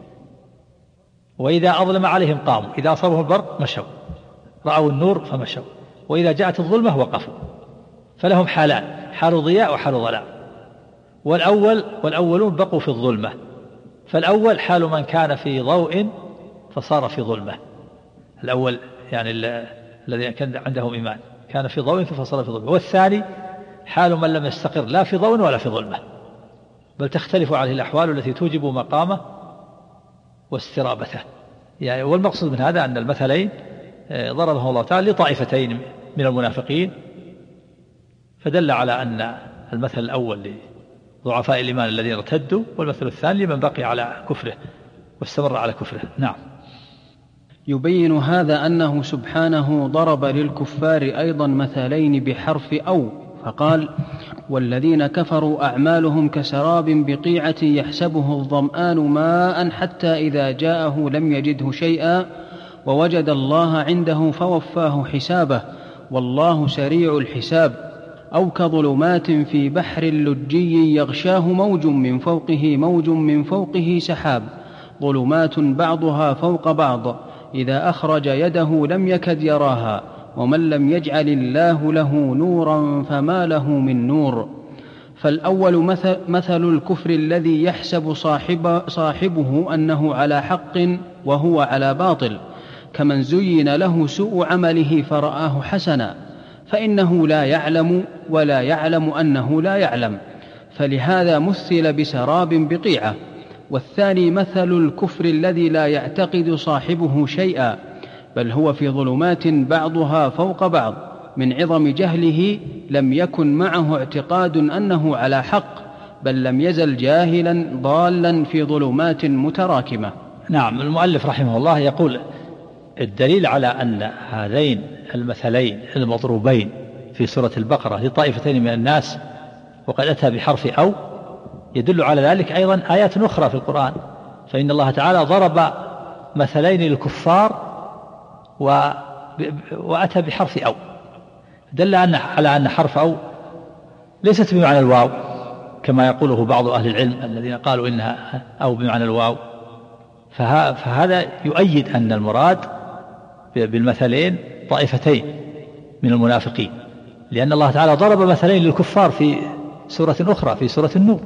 وإذا أظلم عليهم قاموا. إذا أصابهم البرق مشوا، رأوا النور فمشوا، وإذا جاءت الظلمة وقفوا. فلهم حالان: حال ضياء وحال ظلام. والأولون بقوا في الظلمة. فالأول حال من كان في ضوء فصار في ظلمة. الأول يعني الذين كان عندهم إيمان كان في ضوء فصار في ظلمة. والثاني حال من لم يستقر لا في ضوء ولا في ظلمة، بل تختلف عليه الأحوال التي توجب مقامه واسترابته. يعني والمقصود من هذا أن المثلين ضربه الله تعالى لطائفتين من المنافقين، فدل على أن المثل الأول لضعفاء الإيمان الذين ارتدوا، والمثل الثاني لمن بقي على كفره واستمر على كفره. نعم. يبين هذا أنه سبحانه ضرب للكفار أيضا مثلين بحرف أو، فقال: والذين كفروا أعمالهم كسراب بقيعة يحسبه الظمآن ماء حتى إذا جاءه لم يجده شيئا ووجد الله عنده فوفاه حسابه والله سريع الحساب. أو كظلمات في بحر لجي يغشاه موج من فوقه موج من فوقه سحاب ظلمات بعضها فوق بعض إذا أخرج يده لم يكد يراها ومن لم يجعل الله له نورا فما له من نور. فالأول مثل الكفر الذي يحسب صاحبه أنه على حق وهو على باطل، كمن زين له سوء عمله فرآه حسنا، فإنه لا يعلم ولا يعلم أنه لا يعلم، فلهذا مثل بسراب بقيعة. والثاني مثل الكفر الذي لا يعتقد صاحبه شيئا، بل هو في ظلمات بعضها فوق بعض، من عظم جهله لم يكن معه اعتقاد أنه على حق، بل لم يزل جاهلا ضالا في ظلمات متراكمة. نعم. المؤلف رحمه الله يقول: الدليل على أن هذين المثلين المضروبين في سورة البقرة لطائفتين من الناس وقد أتى بحرف أو، يدل على ذلك أيضا آيات أخرى في القرآن. فإن الله تعالى ضرب مثلين للكفار وأتى بحرف أو، دل على أن حرف أو ليست بمعنى الواو كما يقوله بعض أهل العلم الذين قالوا إنها أو بمعنى الواو. فهذا يؤيد أن المراد بالمثلين طائفتين من المنافقين، لأن الله تعالى ضرب مثلين للكفار في سورة أخرى في سورة النور.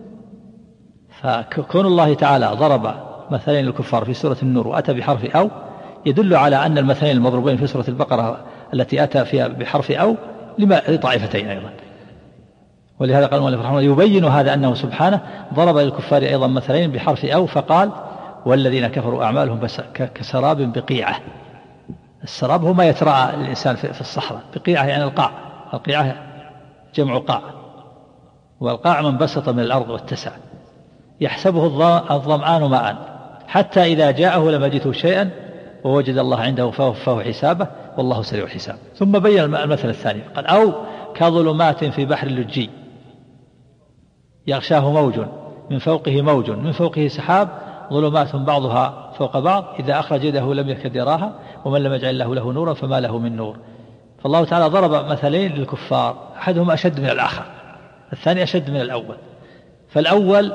فكون الله تعالى ضرب مثلين للكفار في سورة النور وأتى بحرف أو يدل على أن المثلين المضروبين في سورة البقرة التي أتى فيها بحرف أو لطائفتين أيضا. ولهذا قال المؤلف رحمه الله: يبين هذا أنه سبحانه ضرب للكفار أيضا مثلين بحرف أو، فقال: والذين كفروا أعمالهم كسراب بقيعة. السراب هو ما يتراءى الإنسان في الصحراء، بقيعة يعني القاع، القيعة جمع قاع، والقاع من بسط من الأرض واتسع، يحسبه الظمآن ماء حتى إذا جاءه لم يجده شيئا ووجد الله عنده فوفاه حسابه والله سريع الحساب. ثم بين المثل الثاني قال: أو كظلمات في بحر لجي يغشاه موج من فوقه موج من فوقه سحاب ظلمات بعضها فوق بعض إذا أخرج يده لم يكد يراها ومن لم يجعل له نورا فما له من نور. فالله تعالى ضرب مثلين للكفار، أحدهما أشد من الآخر، الثاني أشد من الأول. فالأول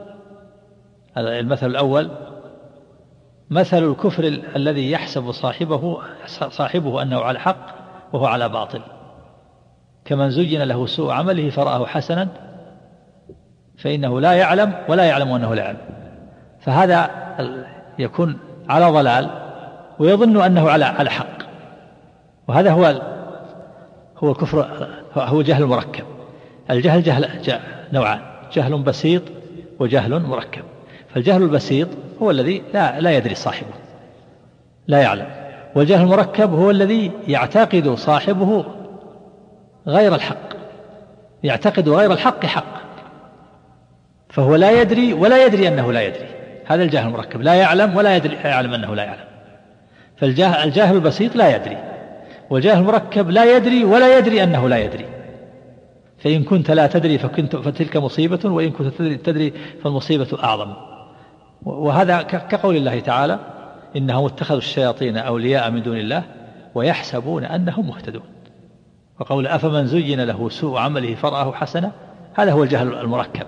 المثل الأول مثل الكفر الذي يحسب صاحبه أنه على حق وهو على باطل، كمن زين له سوء عمله فرآه حسنا فإنه لا يعلم ولا يعلم أنه لا يعلم. فهذا يكون على ضلال ويظن أنه على حق، وهذا هو الكفر، هو جهل مركب. الجهل جهل نوعان: جهل بسيط وجهل مركب. فالجهل البسيط هو الذي لا يدري صاحبه، لا يعلم. والجهل المركب هو الذي يعتقد صاحبه غير الحق، يعتقد غير الحق حق، فهو لا يدري ولا يدري أنه لا يدري. هذا الجهل المركب، لا يعلم ولا يعلم أنه لا يعلم. فالجاهل البسيط لا يدري، والجاهل المركب لا يدري ولا يدري أنه لا يدري. فإن كنت لا تدري فتلك مصيبة، وإن كنت تدري فالمصيبة أعظم. وهذا كقول الله تعالى: إنهم اتخذوا الشياطين أولياء من دون الله ويحسبون أنهم مهتدون. وقول: أفمن زين له سوء عمله فرآه حسنا، هذا هو الجهل المركب.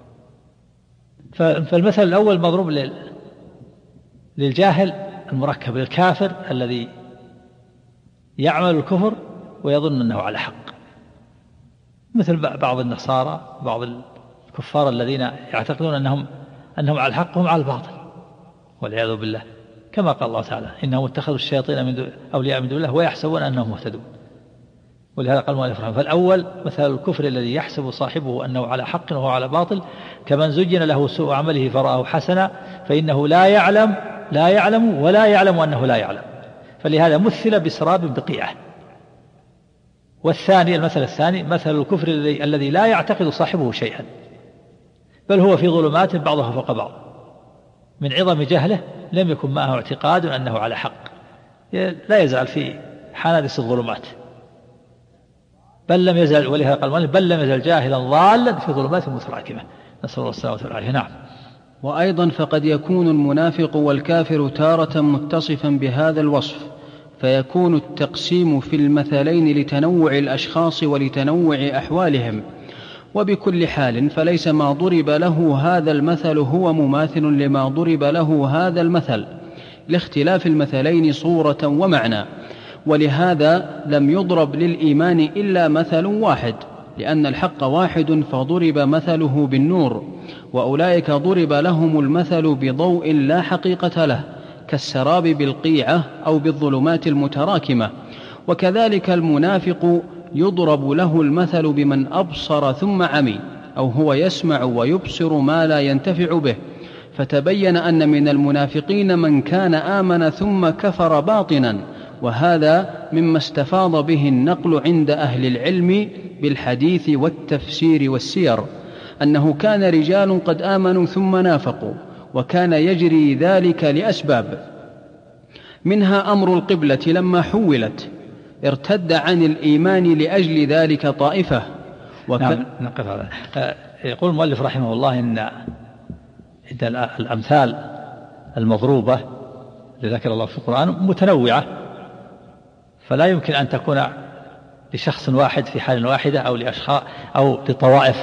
فالمثل الأول مضروب للجاهل المركب، للكافر الذي يعمل الكفر ويظن أنه على حق، مثل بعض النصارى، بعض الكفار الذين يعتقدون أنهم على الحق وهم على الباطل والعياذ بالله، كما قال الله تعالى: إنهم اتخذوا الشياطين أولياء من دون الله ويحسبون أنهم مهتدون. ولهذا قال المؤلف رحمه الله: فالأول مثل الكفر الذي يحسب صاحبه أنه على حق وهو على باطل، كمن زين له سوء عمله فرآه حسنا فإنه لا يعلم ولا يعلم أنه لا يعلم، فلهذا مثل بسراب بقيعة. والثاني، المثل الثاني، مثل الكفر الذي لا يعتقد صاحبه شيئا، بل هو في ظلمات بعضها فوق بعض، من عظم جهله لم يكن معه اعتقاد أنه على حق، لا يزال في حنادس الظلمات، بل لم يزل، ولهذا قال: بل لم يزل جاهلا ضالا في ظلمات متراكمة، نسأل الله السلامة والعافية. نعم. وأيضا فقد يكون المنافق والكافر تارة متصفا بهذا الوصف، فيكون التقسيم في المثلين لتنوع الأشخاص ولتنوع أحوالهم. وبكل حال فليس ما ضرب له هذا المثل هو مماثل لما ضرب له هذا المثل، لاختلاف المثلين صورة ومعنى. ولهذا لم يضرب للإيمان إلا مثل واحد، لأن الحق واحد فضرب مثله بالنور، وأولئك ضرب لهم المثل بضوء لا حقيقة له، كالسراب بالقيعة أو بالظلمات المتراكمة. وكذلك المنافق يضرب له المثل بمن أبصر ثم عمي، أو هو يسمع ويبصر ما لا ينتفع به. فتبين أن من المنافقين من كان آمن ثم كفر باطنا، وهذا مما استفاض به النقل عند أهل العلم بالحديث والتفسير والسير، أنه كان رجال قد آمنوا ثم نافقوا، وكان يجري ذلك لأسباب، منها أمر القبلة لما حولت ارتد عن الإيمان لأجل ذلك طائفة. نعم. نقف هذا. يقول المؤلف رحمه الله: إن الأمثال المضروبة لذكر الله في القرآن متنوعة، فلا يمكن أن تكون لشخص واحد في حال واحدة، أو لأشخاص أو لطوائف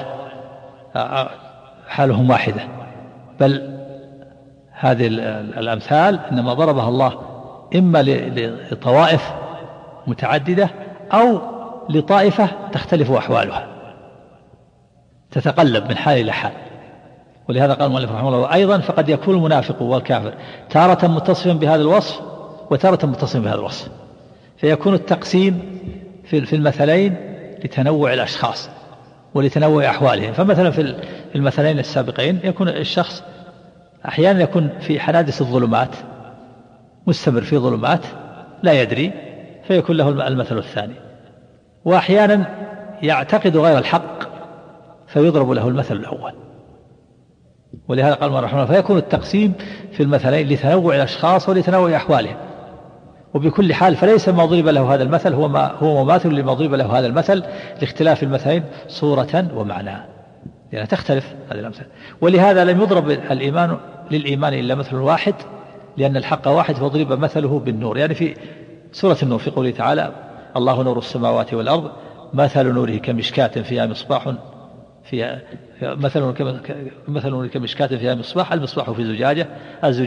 حالهم واحدة، بل هذه الأمثال إنما ضربها الله إما لطوائف متعددة أو لطائفة تختلف أحوالها، تتقلب من حال إلى حال. ولهذا قال المؤلف رحمه الله: أيضا فقد يكون المنافق والكافر تارة متصفا بهذا الوصف وتارة متصفا بهذا الوصف، فيكون التقسيم في المثلين لتنوع الأشخاص ولتنوع أحوالهم. فمثلا في المثلين السابقين يكون الشخص أحيانا يكون في حنادس الظلمات، مستمر في ظلمات لا يدري، فيكون له المثل الثاني. وأحيانا يعتقد غير الحق فيضرب له المثل الأول. ولهذا قال الله رحمه الله: فيكون التقسيم في المثلين لتنوع الأشخاص ولتنوع أحوالهم. وبكل حال فليس ما ضرب له هذا المثل هو مماثل لما ضرب له هذا المثل، لاختلاف المثلين صورة ومعنى، لأنها تختلف هذه الأمثال. ولهذا لم يضرب للإيمان إلا مثل واحد، لأن الحق واحد فضرب مثله بالنور. يعني في سورة النور في قوله تعالى: الله نور السماوات والأرض مثل نوره كمشكاة فيها مصباح مثل نوره كمشكاة فيها مصباح، المصباح في زجاجة،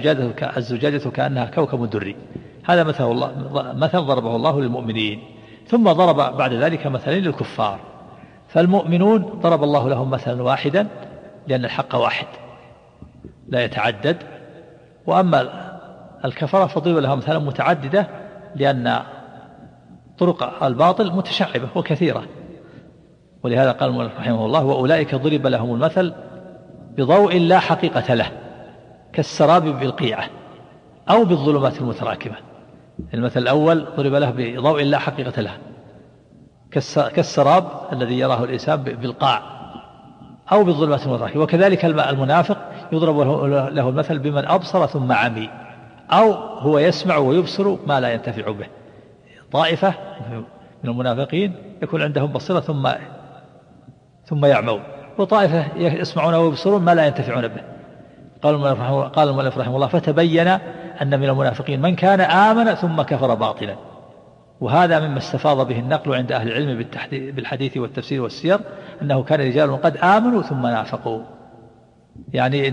الزجاجة كأنها كوكب دري. هذا مثل ضربه الله للمؤمنين. ثم ضرب بعد ذلك مثلين للكفار. فالمؤمنون ضرب الله لهم مثلا واحدا لأن الحق واحد لا يتعدد، وأما الكفرة فضرب لهم مثلا متعددة لأن طرق الباطل متشعبة وكثيرة. ولهذا قال المؤلف رحمه الله: وأولئك ضرب لهم المثل بضوء لا حقيقة له كالسراب بالقيعة أو بالظلمات المتراكمة. المثل الأول ضرب له بضوء لا حقيقة له كالسراب الذي يراه الإنسان بالقاع أو بالظلمات المتراكمة. وكذلك المنافق يضرب له المثل بمن أبصر ثم عمي، أو هو يسمع ويبصر ما لا ينتفع به. طائفة من المنافقين يكون عندهم بصيرة ثم يعمون، وطائفة يسمعون ويبصرون ما لا ينتفعون به. قال المؤلف رحمه الله: فتبين أن من المنافقين من كان آمن ثم كفر باطلا. وهذا مما استفاض به النقل عند أهل العلم بالحديث والتفسير والسير، أنه كان رجال قد آمنوا ثم نافقوا. يعني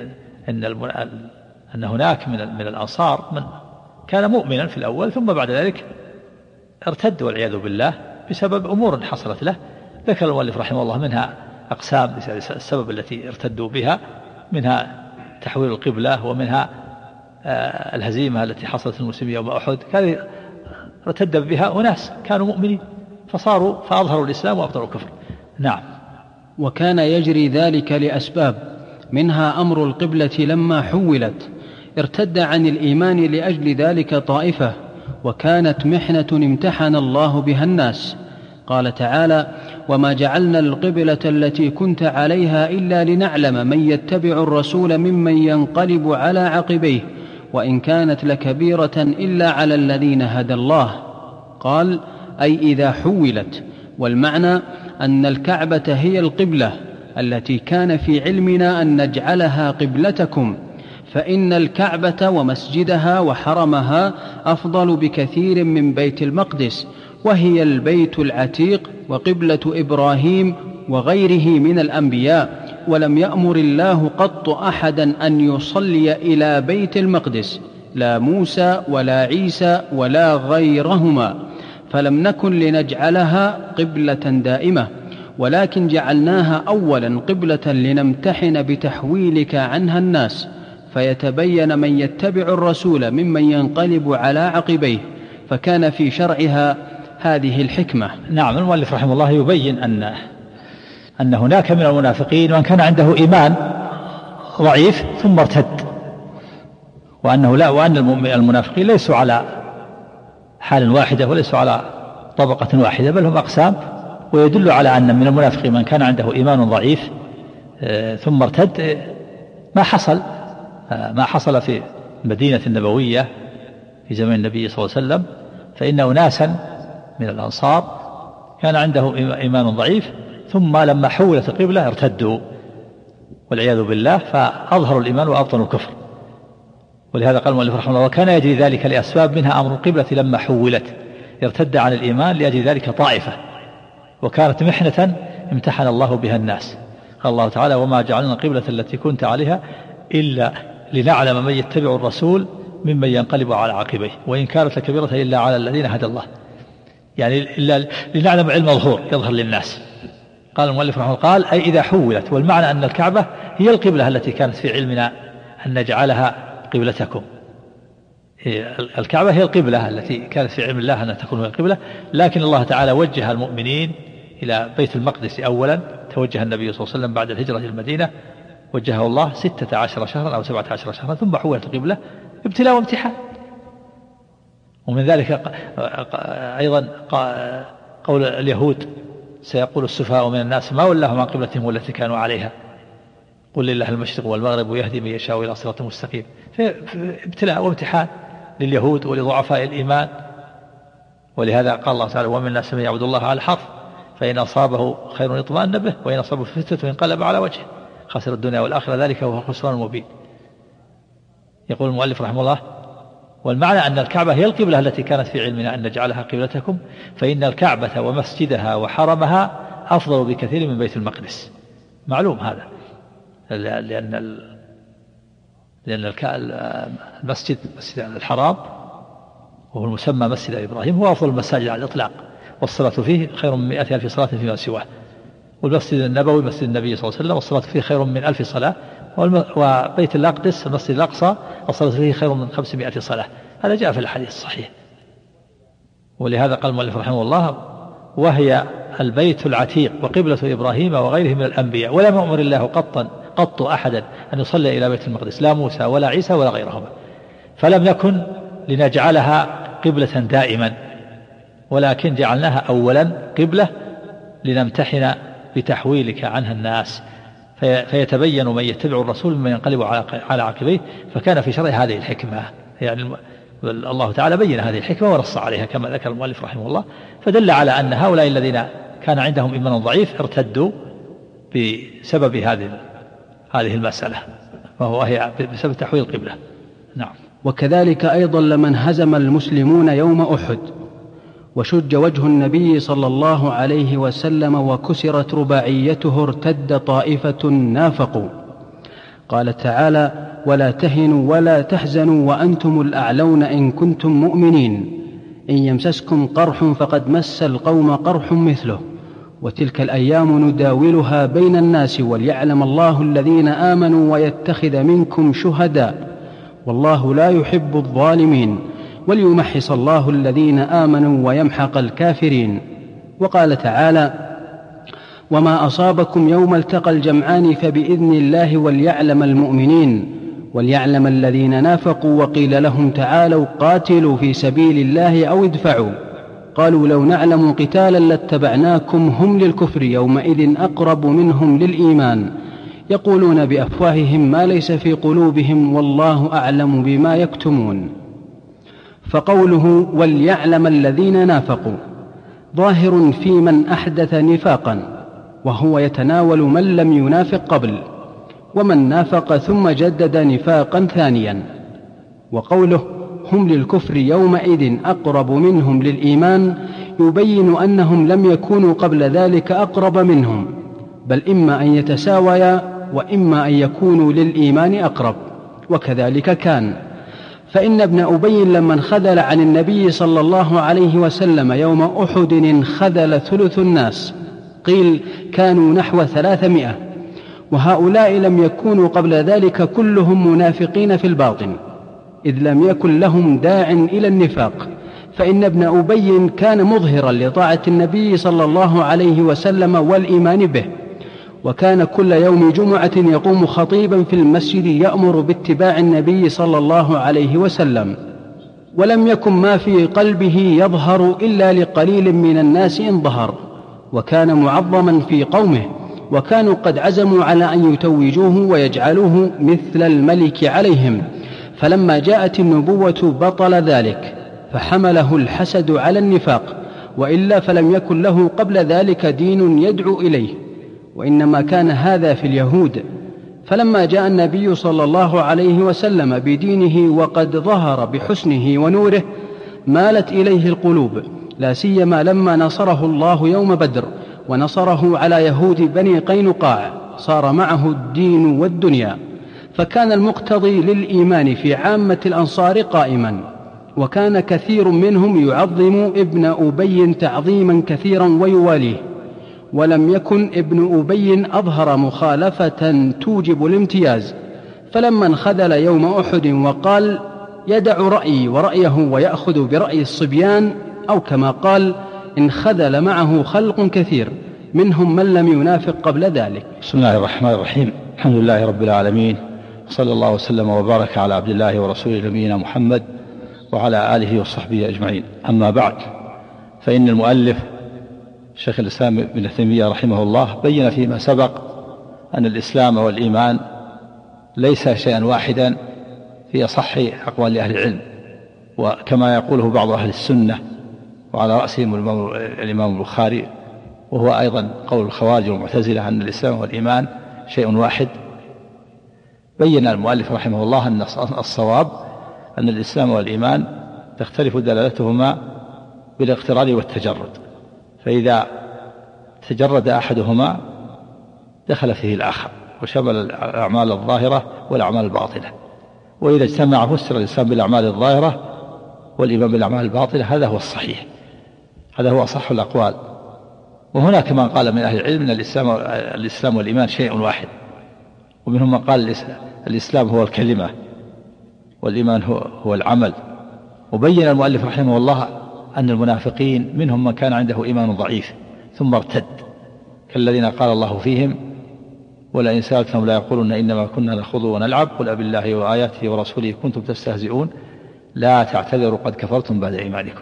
أن هناك من الأنصار من كان مؤمنا في الأول ثم بعد ذلك ارتد والعياذ بالله بسبب أمور حصلت له. ذكر المؤلف رحمه الله منها أقسام السبب التي ارتدوا بها، منها تحويل القبلة، ومنها الهزيمة التي حصلت للمسلمين يوم أحد، كان ارتد بها أناس كانوا مؤمنين فأظهروا الإسلام وأبطلوا الكفر. نعم. وكان يجري ذلك لأسباب، منها أمر القبلة لما حولت ارتد عن الإيمان لأجل ذلك طائفة، وكانت محنة امتحن الله بها الناس. قال تعالى: وما جعلنا القبلة التي كنت عليها إلا لنعلم من يتبع الرسول ممن ينقلب على عقبيه وإن كانت لكبيرة إلا على الذين هدى الله. قال: أي إذا حولت. والمعنى أن الكعبة هي القبلة التي كان في علمنا أن نجعلها قبلتكم، فإن الكعبة ومسجدها وحرمها أفضل بكثير من بيت المقدس، وهي البيت العتيق وقبلة إبراهيم وغيره من الأنبياء. ولم يأمر الله قط أحدا أن يصلي إلى بيت المقدس، لا موسى ولا عيسى ولا غيرهما، فلم نكن لنجعلها قبلة دائمة، ولكن جعلناها أولا قبلة لنمتحن بتحويلك عنها الناس، فيتبين من يتبع الرسول ممن ينقلب على عقبيه، فكان في شرعها هذه الحكمة. نعم. المؤلف رحمه الله يبين أن هناك من المنافقين من كان عنده إيمان ضعيف ثم ارتد، وأن المنافقين ليسوا على حال واحدة وليسوا على طبقة واحدة، بل هم أقسام. ويدل على أن من المنافقين من كان عنده إيمان ضعيف ثم ارتد، ما حصل في المدينة النبوية في زمن النبي صلى الله عليه وسلم. فإن أناسا من الأنصار كان عنده إيمان ضعيف، ثم لما حولت القبلة ارتدوا والعياذ بالله، فأظهروا الإيمان وأبطنوا الكفر. ولهذا قال المؤلف رحمه الله: وكان يجري ذلك لأسباب، منها أمر القبلة لما حولت ارتد عن الإيمان لأجل ذلك طائفة، وكانت محنة امتحن الله بها الناس. قال الله تعالى: وما جعلنا القبلة التي كنت عليها إلا لنعلم من يتبع الرسول ممن ينقلب على عقبيه وإن كانت لكبيرة إلا على الذين هدى الله. يعني إلا لنعلم علم الظهور يظهر للناس. قال المؤلف رحمه الله: قال: أي إذا حولت. والمعنى أن الكعبة هي القبلة التي كانت في علمنا أن نجعلها قبلتكم. الكعبة هي القبلة التي كانت في علم الله أن تكون هي القبلة، لكن الله تعالى وجه المؤمنين إلى بيت المقدس أولا. توجه النبي صلى الله عليه وسلم بعد الهجرة إلى المدينة، وجهه الله 16 شهرا أو 17 شهرا، ثم حولت القبلة ابتلاء وامتحان. ومن ذلك أيضا قول اليهود: سيقول السفهاء من الناس ما ولاهم عن قبلتهم التي كانوا عليها، قل لله المشرق والمغرب ويهدي من يشاء إلى صراط مستقيم. ابتلاء وامتحان لليهود ولضعفاء الإيمان. ولهذا قال الله تعالى: ومن الناس من يعبد الله على الحرف فإن أصابه خير اطمأن به وإن أصابه فتنة انقلب على وجهه خسر الدنيا والآخرة ذلك هو الخسران المبين. يقول المؤلف رحمه الله: والمعنى أن الكعبة هي القبلة التي كانت في علمنا أن نجعلها قبلتكم، فإن الكعبة ومسجدها وحرمها أفضل بكثير من بيت المقدس. معلوم هذا، لأن المسجد الحرام وهو المسمى مسجد إبراهيم هو أفضل المساجد على الإطلاق، والصلاة فيه خير من 100,000 صلاة فيما سواه. والمسجد النبوي مسجد النبي صلى الله عليه وسلم والصلاة فيه خير من 1000 صلاة. وبيت الأقدس المسجد الأقصى الصلاة فيه خير من 500 صلاة. هذا جاء في الحديث الصحيح. ولهذا قال المؤلف رحمه الله: وهي البيت العتيق وقبلة إبراهيم وغيره من الأنبياء، ولم يأمر الله قط أحدا أن يصلي إلى بيت المقدس، لا موسى ولا عيسى ولا غيرهما، فلم نكن لنجعلها قبلة دائما، ولكن جعلناها أولا قبلة لنمتحن بتحويلك عنها الناس، فيتبين من يتبع الرسول ممن ينقلب على عقبيه. فكان في شرع هذه الحكمة، يعني الله تعالى بين هذه الحكمة ونص عليها كما ذكر المؤلف رحمه الله، فدل على أن هؤلاء الذين كان عندهم إيمان ضعيف ارتدوا بسبب هذه المسألة، وهي بسبب تحويل القبلة. نعم. وكذلك أيضا لمن هزم المسلمون يوم أحد وشج وجه النبي صلى الله عليه وسلم وكسرت رباعيته ارتد طائفة نافقوا. قال تعالى: ولا تهنوا ولا تحزنوا وأنتم الأعلون إن كنتم مؤمنين إن يمسسكم قرح فقد مس القوم قرح مثله وتلك الأيام نداولها بين الناس وليعلم الله الذين آمنوا ويتخذ منكم شهداء والله لا يحب الظالمين وليمحص الله الذين آمنوا ويمحق الكافرين. وقال تعالى: وما أصابكم يوم التقى الجمعان فبإذن الله وليعلم المؤمنين وليعلم الذين نافقوا وقيل لهم تعالوا قاتلوا في سبيل الله أو ادفعوا قالوا لو نعلم قتالا لاتبعناكم هم للكفر يومئذ أقرب منهم للإيمان يقولون بأفواههم ما ليس في قلوبهم والله أعلم بما يكتمون. فقوله وليعلم الذين نافقوا ظاهر في من أحدث نفاقا، وهو يتناول من لم ينافق قبل ومن نافق ثم جدد نفاقا ثانيا. وقوله هم للكفر يومئذ أقرب منهم للإيمان يبين أنهم لم يكونوا قبل ذلك أقرب منهم، بل إما أن يتساويا وإما أن يكونوا للإيمان أقرب. وكذلك كان، فإن ابن أبي لما انخذل عن النبي صلى الله عليه وسلم يوم أحد انخذل ثلث الناس، قيل كانوا نحو 300، وهؤلاء لم يكونوا قبل ذلك كلهم منافقين في الباطن، إذ لم يكن لهم داع إلى النفاق، فإن ابن أبي كان مظهرا لطاعة النبي صلى الله عليه وسلم والإيمان به، وكان كل يوم جمعة يقوم خطيبا في المسجد يأمر باتباع النبي صلى الله عليه وسلم، ولم يكن ما في قلبه يظهر إلا لقليل من الناس إن ظهر، وكان معظما في قومه، وكانوا قد عزموا على أن يتوجوه ويجعلوه مثل الملك عليهم، فلما جاءت النبوة بطل ذلك فحمله الحسد على النفاق، وإلا فلم يكن له قبل ذلك دين يدعو إليه، وإنما كان هذا في اليهود. فلما جاء النبي صلى الله عليه وسلم بدينه وقد ظهر بحسنه ونوره مالت إليه القلوب، لا سيما لما نصره الله يوم بدر ونصره على يهود بني قينقاع، صار معه الدين والدنيا، فكان المقتضي للإيمان في عامة الأنصار قائما، وكان كثير منهم يعظم ابن أبي تعظيما كثيرا ويواليه، ولم يكن ابن أبي أظهر مخالفة توجب الامتياز. فلما انخذل يوم أحد وقال يدع رأيي ورأيه ويأخذ برأي الصبيان، أو كما قال انخذل معه خلق كثير منهم من لم ينافق قبل ذلك. بسم الله الرحمن الرحيم، الحمد لله رب العالمين، صلى الله وسلم وبارك على عبد الله ورسوله نبينا محمد وعلى آله وصحبه أجمعين. أما بعد، فإن المؤلف شيخ الإسلام ابن تيمية رحمه الله بين فيما سبق أن الإسلام والإيمان ليس شيئا واحدا في أصح أقوال أهل العلم، وكما يقوله بعض أهل السنة وعلى رأسهم الإمام البخاري، وهو أيضا قول الخوارج والمعتزلة أن الإسلام والإيمان شيء واحد. بين المؤلف رحمه الله أن الصواب أن الإسلام والإيمان تختلف دلالتهما بالاقتران والتجرد، فإذا تجرد أحدهما دخل فيه الآخر وشمل الأعمال الظاهرة والأعمال الباطنة، وإذا اجتمع فسر الإسلام بالأعمال الظاهرة والإيمان بالأعمال الباطنة، هذا هو الصحيح. هذا هو أصح الأقوال. وهناك من قال من أهل العلم أن الإسلام والإيمان شيء واحد، ومنهم من قال الإسلام هو الكلمة والإيمان هو العمل. وبين المؤلف رحمه الله أن المنافقين منهم من كان عنده إيمان ضعيف ثم ارتد، كالذين قال الله فيهم ولئن سألتهم لا يقولون إنما كنا نخوض ونلعب قل أبالله وآياته ورسوله كنتم تستهزئون لا تعتذروا قد كفرتم بعد إيمانكم.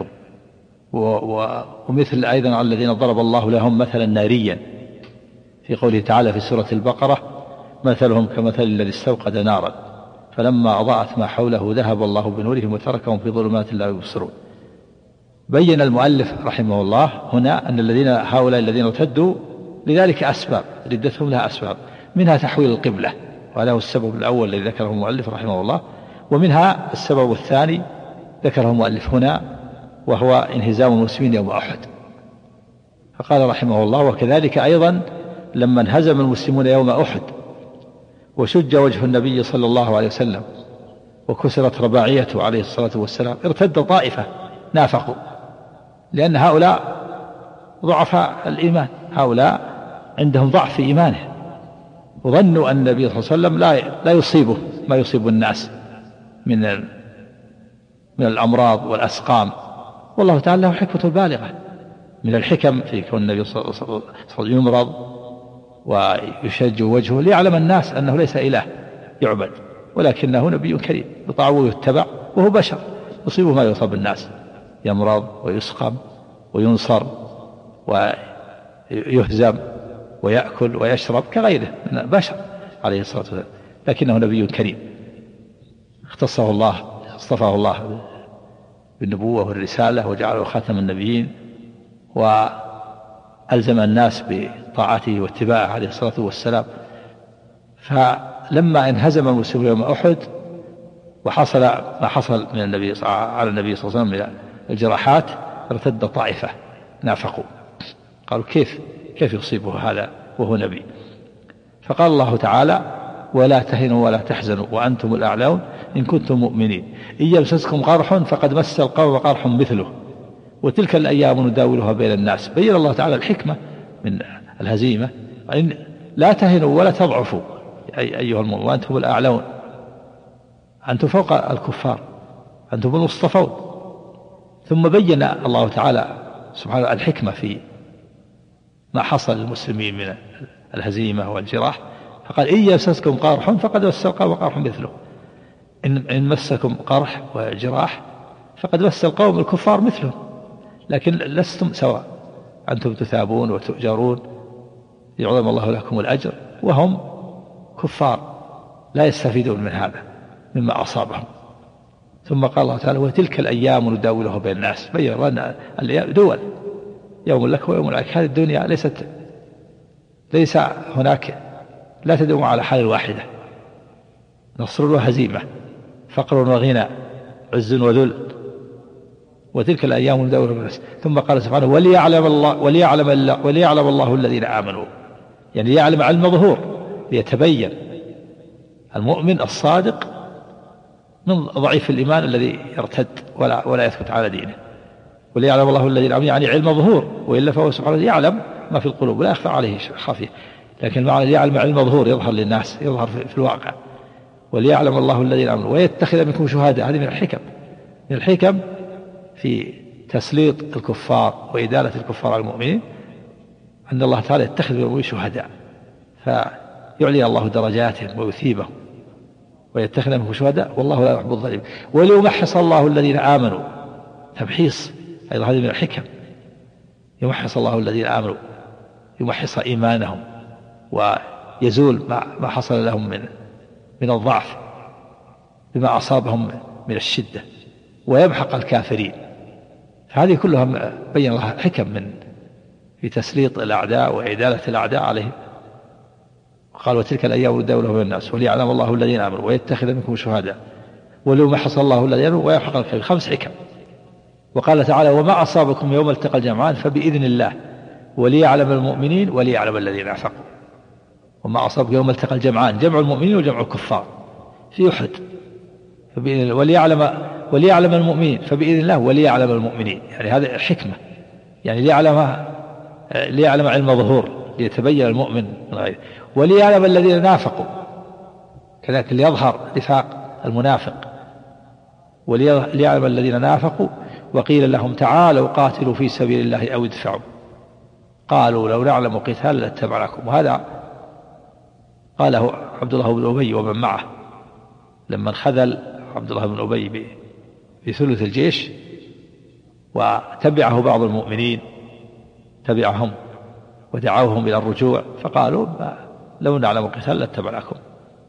ومثل أيضا الذين ضرب الله لهم مثلا ناريا في قوله تعالى في سورة البقرة مثلهم كمثل الذي استوقد نارا فلما أضاءت ما حوله ذهب الله بنورهم وتركهم في ظلمات لا يبصرون. بين المؤلف رحمه الله هنا أن هؤلاء الذين ارتدوا لذلك أسباب، ردتهم لها أسباب، منها تحويل القبلة وهذا هو السبب الأول الذي ذكره المؤلف رحمه الله، ومنها السبب الثاني ذكره المؤلف هنا وهو انهزام المسلمين يوم أحد. فقال رحمه الله وكذلك أيضا لما انهزم المسلمون يوم أحد وشج وجه النبي صلى الله عليه وسلم وكسرت رباعيته عليه الصلاة والسلام ارتد طائفة نافقوا، لأن هؤلاء ضعفاء الإيمان، هؤلاء عندهم ضعف في إيمانه، وظنوا أن النبي صلى الله عليه وسلم لا يصيبه ما يصيب الناس من الأمراض والأسقام، والله تعالى له حكمة بالغة. من الحكم في كون النبي صلى الله عليه وسلم يمرض ويشج وجهه ليعلم الناس أنه ليس إله يعبد، ولكنه نبي كريم يطاع ويتبع وهو بشر يصيبه ما يصاب الناس، يمرض ويسقم وينصر ويهزم ويأكل ويشرب كغيره من البشر عليه الصلاة والسلام، لكنه نبي كريم اختصه الله اصطفاه الله بالنبوة والرسالة وجعله خاتم النبيين وألزم الناس بطاعته واتباعه عليه الصلاة والسلام. فلما انهزم المسلمون يوم أحد وحصل ما حصل من على النبي صلى الله عليه وسلم من الجراحات ارتد طائفة نافقوا قالوا كيف يصيبه هذا وهو نبي؟ فقال الله تعالى ولا تهنوا ولا تحزنوا وأنتم الأعلون إن كنتم مؤمنين إن يمسسكم قرح فقد مس القوم قرح مثله وتلك الأيام نداولها بين الناس. بين الله تعالى الحكمة من الهزيمة، إن لا تهنوا ولا تضعفوا أيها المؤمنون وأنتم الأعلون، أنتم فوق الكفار، أنتم المصطفون. ثم بين الله تعالى سبحانه الحكمة في ما حصل للمسلمين من الهزيمة والجراح، فقال إن يمسسكم قرح فقد مس القوم قرح مثله، إن مسكم قرح وجراح فقد مس القوم الكفار مثله، لكن لستم سواء، أنتم تثابون وتؤجرون يعظم الله لكم الأجر وهم كفار لا يستفيدون من هذا مما أصابهم. ثم قال الله تعالى وتلك الأيام نداولها بين الناس، بين أن الأيام دول، يوم لك ويوم لك، هذه الدنيا ليس هناك، لا تدوم على حال واحدة، نصر وهزيمة، فقر وغنى، عز وذل، وتلك الأيام نداولها بين الناس. ثم قال سبحانه وليعلم الله الذين آمنوا، يعني يعلم علم ظهور ليتبين المؤمن الصادق من ضعيف الإيمان الذي يرتد ولا يثبت على دينه. وليعلم الله الذين آمنوا يعني علم ظهور، وإلا فهو سبحانه يعلم ما في القلوب ولا يخفى عليه خافية، لكن معنى يعلم علم ظهور يظهر للناس، يظهر في الواقع. وليعلم الله الذين آمنوا ويتخذ منكم شهداء، هذه من الحكم في تسليط الكفار وإدالة الكفار على المؤمنين، أن الله تعالى يتخذ منهم شهداء فيعلي الله درجاتهم ويثيبهم ويتخذ منهم شهداء والله لا يحب الظالمين. وليمحص الله الذين آمنوا، تمحيص أيضا هذه من الحكم، يمحص الله الذين آمنوا، يمحص إيمانهم ويزول ما حصل لهم من الضعف بما أصابهم من الشدة، ويمحق الكافرين. فهذه كلها بين الله حكم في تسليط الأعداء وإدالة الأعداء عليهم. قال وتلك الأيام نداولها بين الناس وليعلم الله الذين آمنوا ويتخذ منكم شهداء وليمحص الله الذين آمنوا ويمحق الكافرين، 5 حكم. وقال تعالى وما أصابكم يوم التقى الجمعان فبإذن الله وليعلم المؤمنين وليعلم الذين نافقوا. وما أصابكم يوم التقى الجمعان، جمع المؤمنين وجمع الكفار في أحد، فبإذن الله وليعلم المؤمنين فبإذن الله وليعلم المؤمنين، يعني هذا حكمة يعني ليعلم علم ظهور، ليتبين المؤمن من غيره، وليعلم الذين نافقوا كذلك ليظهر نفاق المنافق، وليعلم الذين نافقوا. وقيل لهم تعالوا قاتلوا في سبيل الله أو ادفعوا، قالوا لو نعلم قتال لاتبعناكم. وهذا قاله عبد الله بن أبي ومن معه لما انخذل عبد الله بن أبي بثلث الجيش وتبعه بعض المؤمنين، تبعهم ودعوهم إلى الرجوع، فقالوا لو نعلم قتال لاتبعناكم،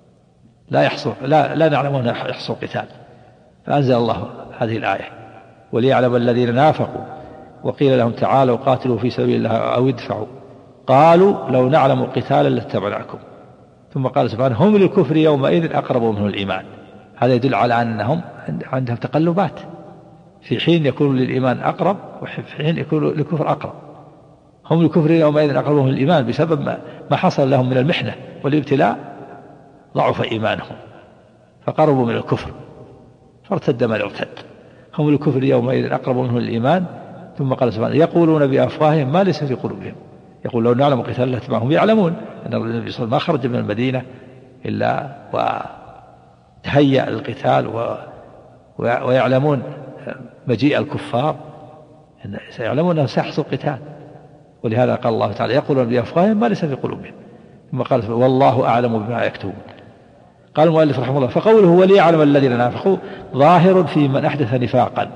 لا نعلم أن يحصل قتال، فأنزل الله هذه الآية وليعلم الذين نافقوا. وقيل لهم تعالوا قاتلوا في سبيل الله أو ادفعوا، قالوا لو نعلم قتالا لاتبعناكم. ثم قال سبحانه هم للكفر يومئذ أقرب منه الإيمان. هذا يدل على أنهم عندهم تقلبات، في حين يكون للإيمان أقرب وفي حين يكون للكفر أقرب. هم للكفر يومئذ أقرب منه الإيمان بسبب ما حصل لهم من المحنة والابتلاء، ضعف إيمانهم فقربوا من الكفر فارتد من ارتد. هم للكفر يومئذ أقرب منه الإيمان. ثم قال سبحانه يقولون بأفواههم ما ليس في قلوبهم، يقول لو نعلم قتال لاتبعناهم. يعلمون أن النبي صلى الله عليه وسلم ما خرج من المدينة إلا وتهيأ للقتال ويعلمون مجيء الكفار، يعلمون أنه سيحصل قتال، ولهذا قال الله تعالى يقولون بأفواههم ما ليس في قلوبهم. ثم قال والله أعلم بما يكتبون. قال المؤلف رحمه الله فقوله وليعلم الذين نافقوا ظاهر في من أحدث نفاقا،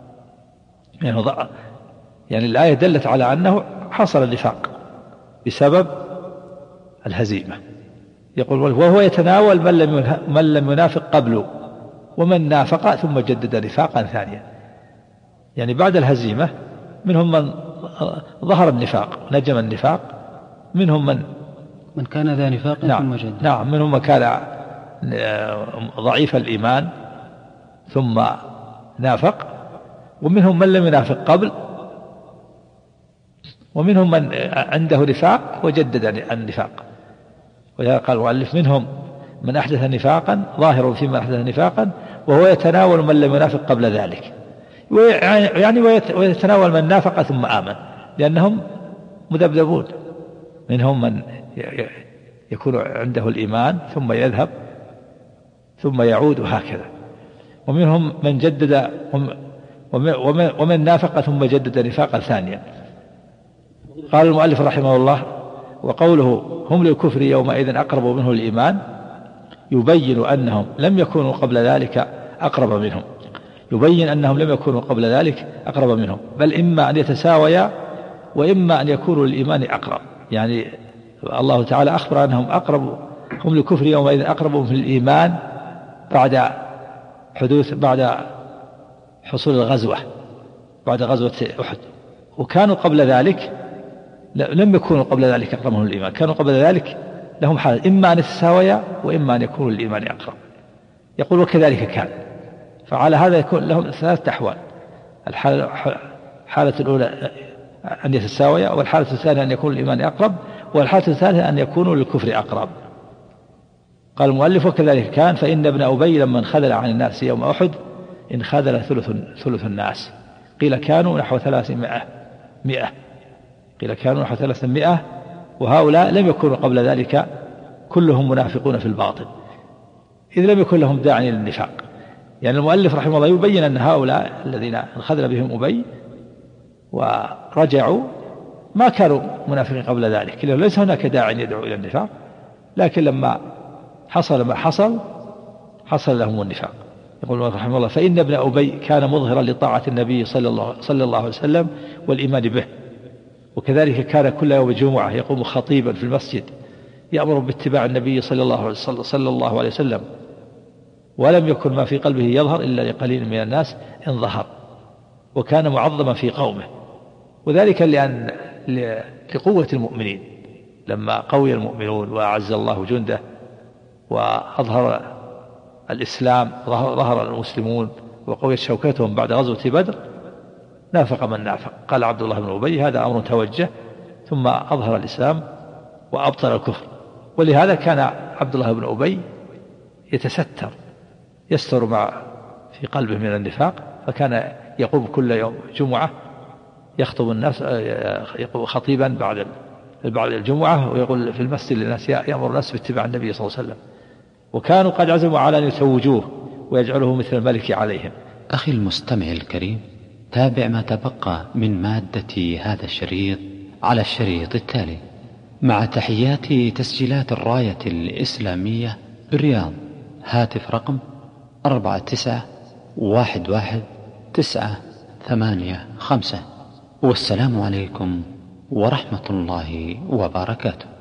يعني الآية دلت على أنه حصل النفاق بسبب الهزيمة. يقول وهو يتناول من لم ينافق قبله ومن نافق ثم جدد نفاقا ثانيا، يعني بعد الهزيمة منهم من ظهر النفاق نجم النفاق، منهم من كان ذا نفاق ثم جدد. نعم منهم من كان ضعيف الإيمان ثم نافق، ومنهم من لم ينافق قبل، ومنهم من عنده نفاق وجدد النفاق. ولهذا قال المؤلف منهم من أحدث نفاقا، ظاهر في من أحدث نفاقا، وهو يتناول من لم ينافق قبل ذلك، يعني ويتناول من نافق ثم آمن، لأنهم مذبذبون. منهم من يكون عنده الإيمان ثم يذهب ثم يعود وهكذا، ومنهم من جدد ومن نافق ثم جدد نفاقا ثانيا. قال المؤلف رحمه الله وقوله هم للكفر يومئذ أقرب منه الإيمان يبين أنهم لم يكونوا قبل ذلك أقرب منهم، يبين أنهم لم يكونوا قبل ذلك أقرب منهم، بل إما أن يتساويا وإما أن يكونوا للإيمان أقرب. يعني الله تعالى أخبر أنهم أقرب، هم للكفر يومئذ أقرب من الإيمان بعد حصول الغزوة، بعد غزوة أحد، وكانوا قبل ذلك لم يكونوا قبل ذلك أقرب من الإيمان، كانوا قبل ذلك لهم حالة إما أن يتساويا وإما أن يكونوا للإيمان أقرب. يقول وكذلك كان، فعلى هذا يكون لهم ثلاثة أحوال: الحالة الأولى أن يتساويا، والحالة الثانية أن يكون الإيمان أقرب، والحالة الثالثة أن يكونوا للكفر أقرب. قال المؤلف وكذلك كان، فإن ابن أبي لما انخذل عن الناس يوم أحد انخذل ثلث الناس، قيل كانوا نحو 300، قيل كانوا نحو 300، وهؤلاء لم يكونوا قبل ذلك كلهم منافقون في الباطن، إذ لم يكن لهم داعي للنفاق. يعني المؤلف رحمه الله يبين أن هؤلاء الذين انخذل بهم أبي ورجعوا ما كانوا منافقين قبل ذلك، ليس هناك داعي يدعو إلى النفاق، لكن لما حصل ما حصل لهم النفاق. يقول رحمه الله فإن ابن أبي كان مظهرا لطاعة النبي صلى الله عليه وسلم والإيمان به، وكذلك كان كل يوم جمعة يقوم خطيبا في المسجد يأمر باتباع النبي صلى الله عليه وسلم، ولم يكن ما في قلبه يظهر إلا لقليل من الناس إن ظهر، وكان معظما في قومه، وذلك لقوة المؤمنين. لما قوي المؤمنون وأعز الله جنده وأظهر الإسلام، ظهر المسلمون وقويت شوكتهم بعد غزوة بدر، نافق من نافق. قال عبد الله بن أبي هذا أمر توجه، ثم أظهر الإسلام وأبطل الكفر. ولهذا كان عبد الله بن أبي يستر ما في قلبه من النفاق، فكان يقوم كل يوم جمعة يخطب الناس، يقول خطيبا بعد الجمعة، ويقول في المسجد للناس يأمر الناس باتباع النبي صلى الله عليه وسلم. وكانوا قد عزموا على أن يتوجوه ويجعله مثل الملك عليهم. أخي المستمع الكريم، تابع ما تبقى من مادة هذا الشريط على الشريط التالي. مع تحيات تسجيلات الراية الإسلامية بالرياض، هاتف رقم 49111985. والسلام عليكم ورحمة الله وبركاته.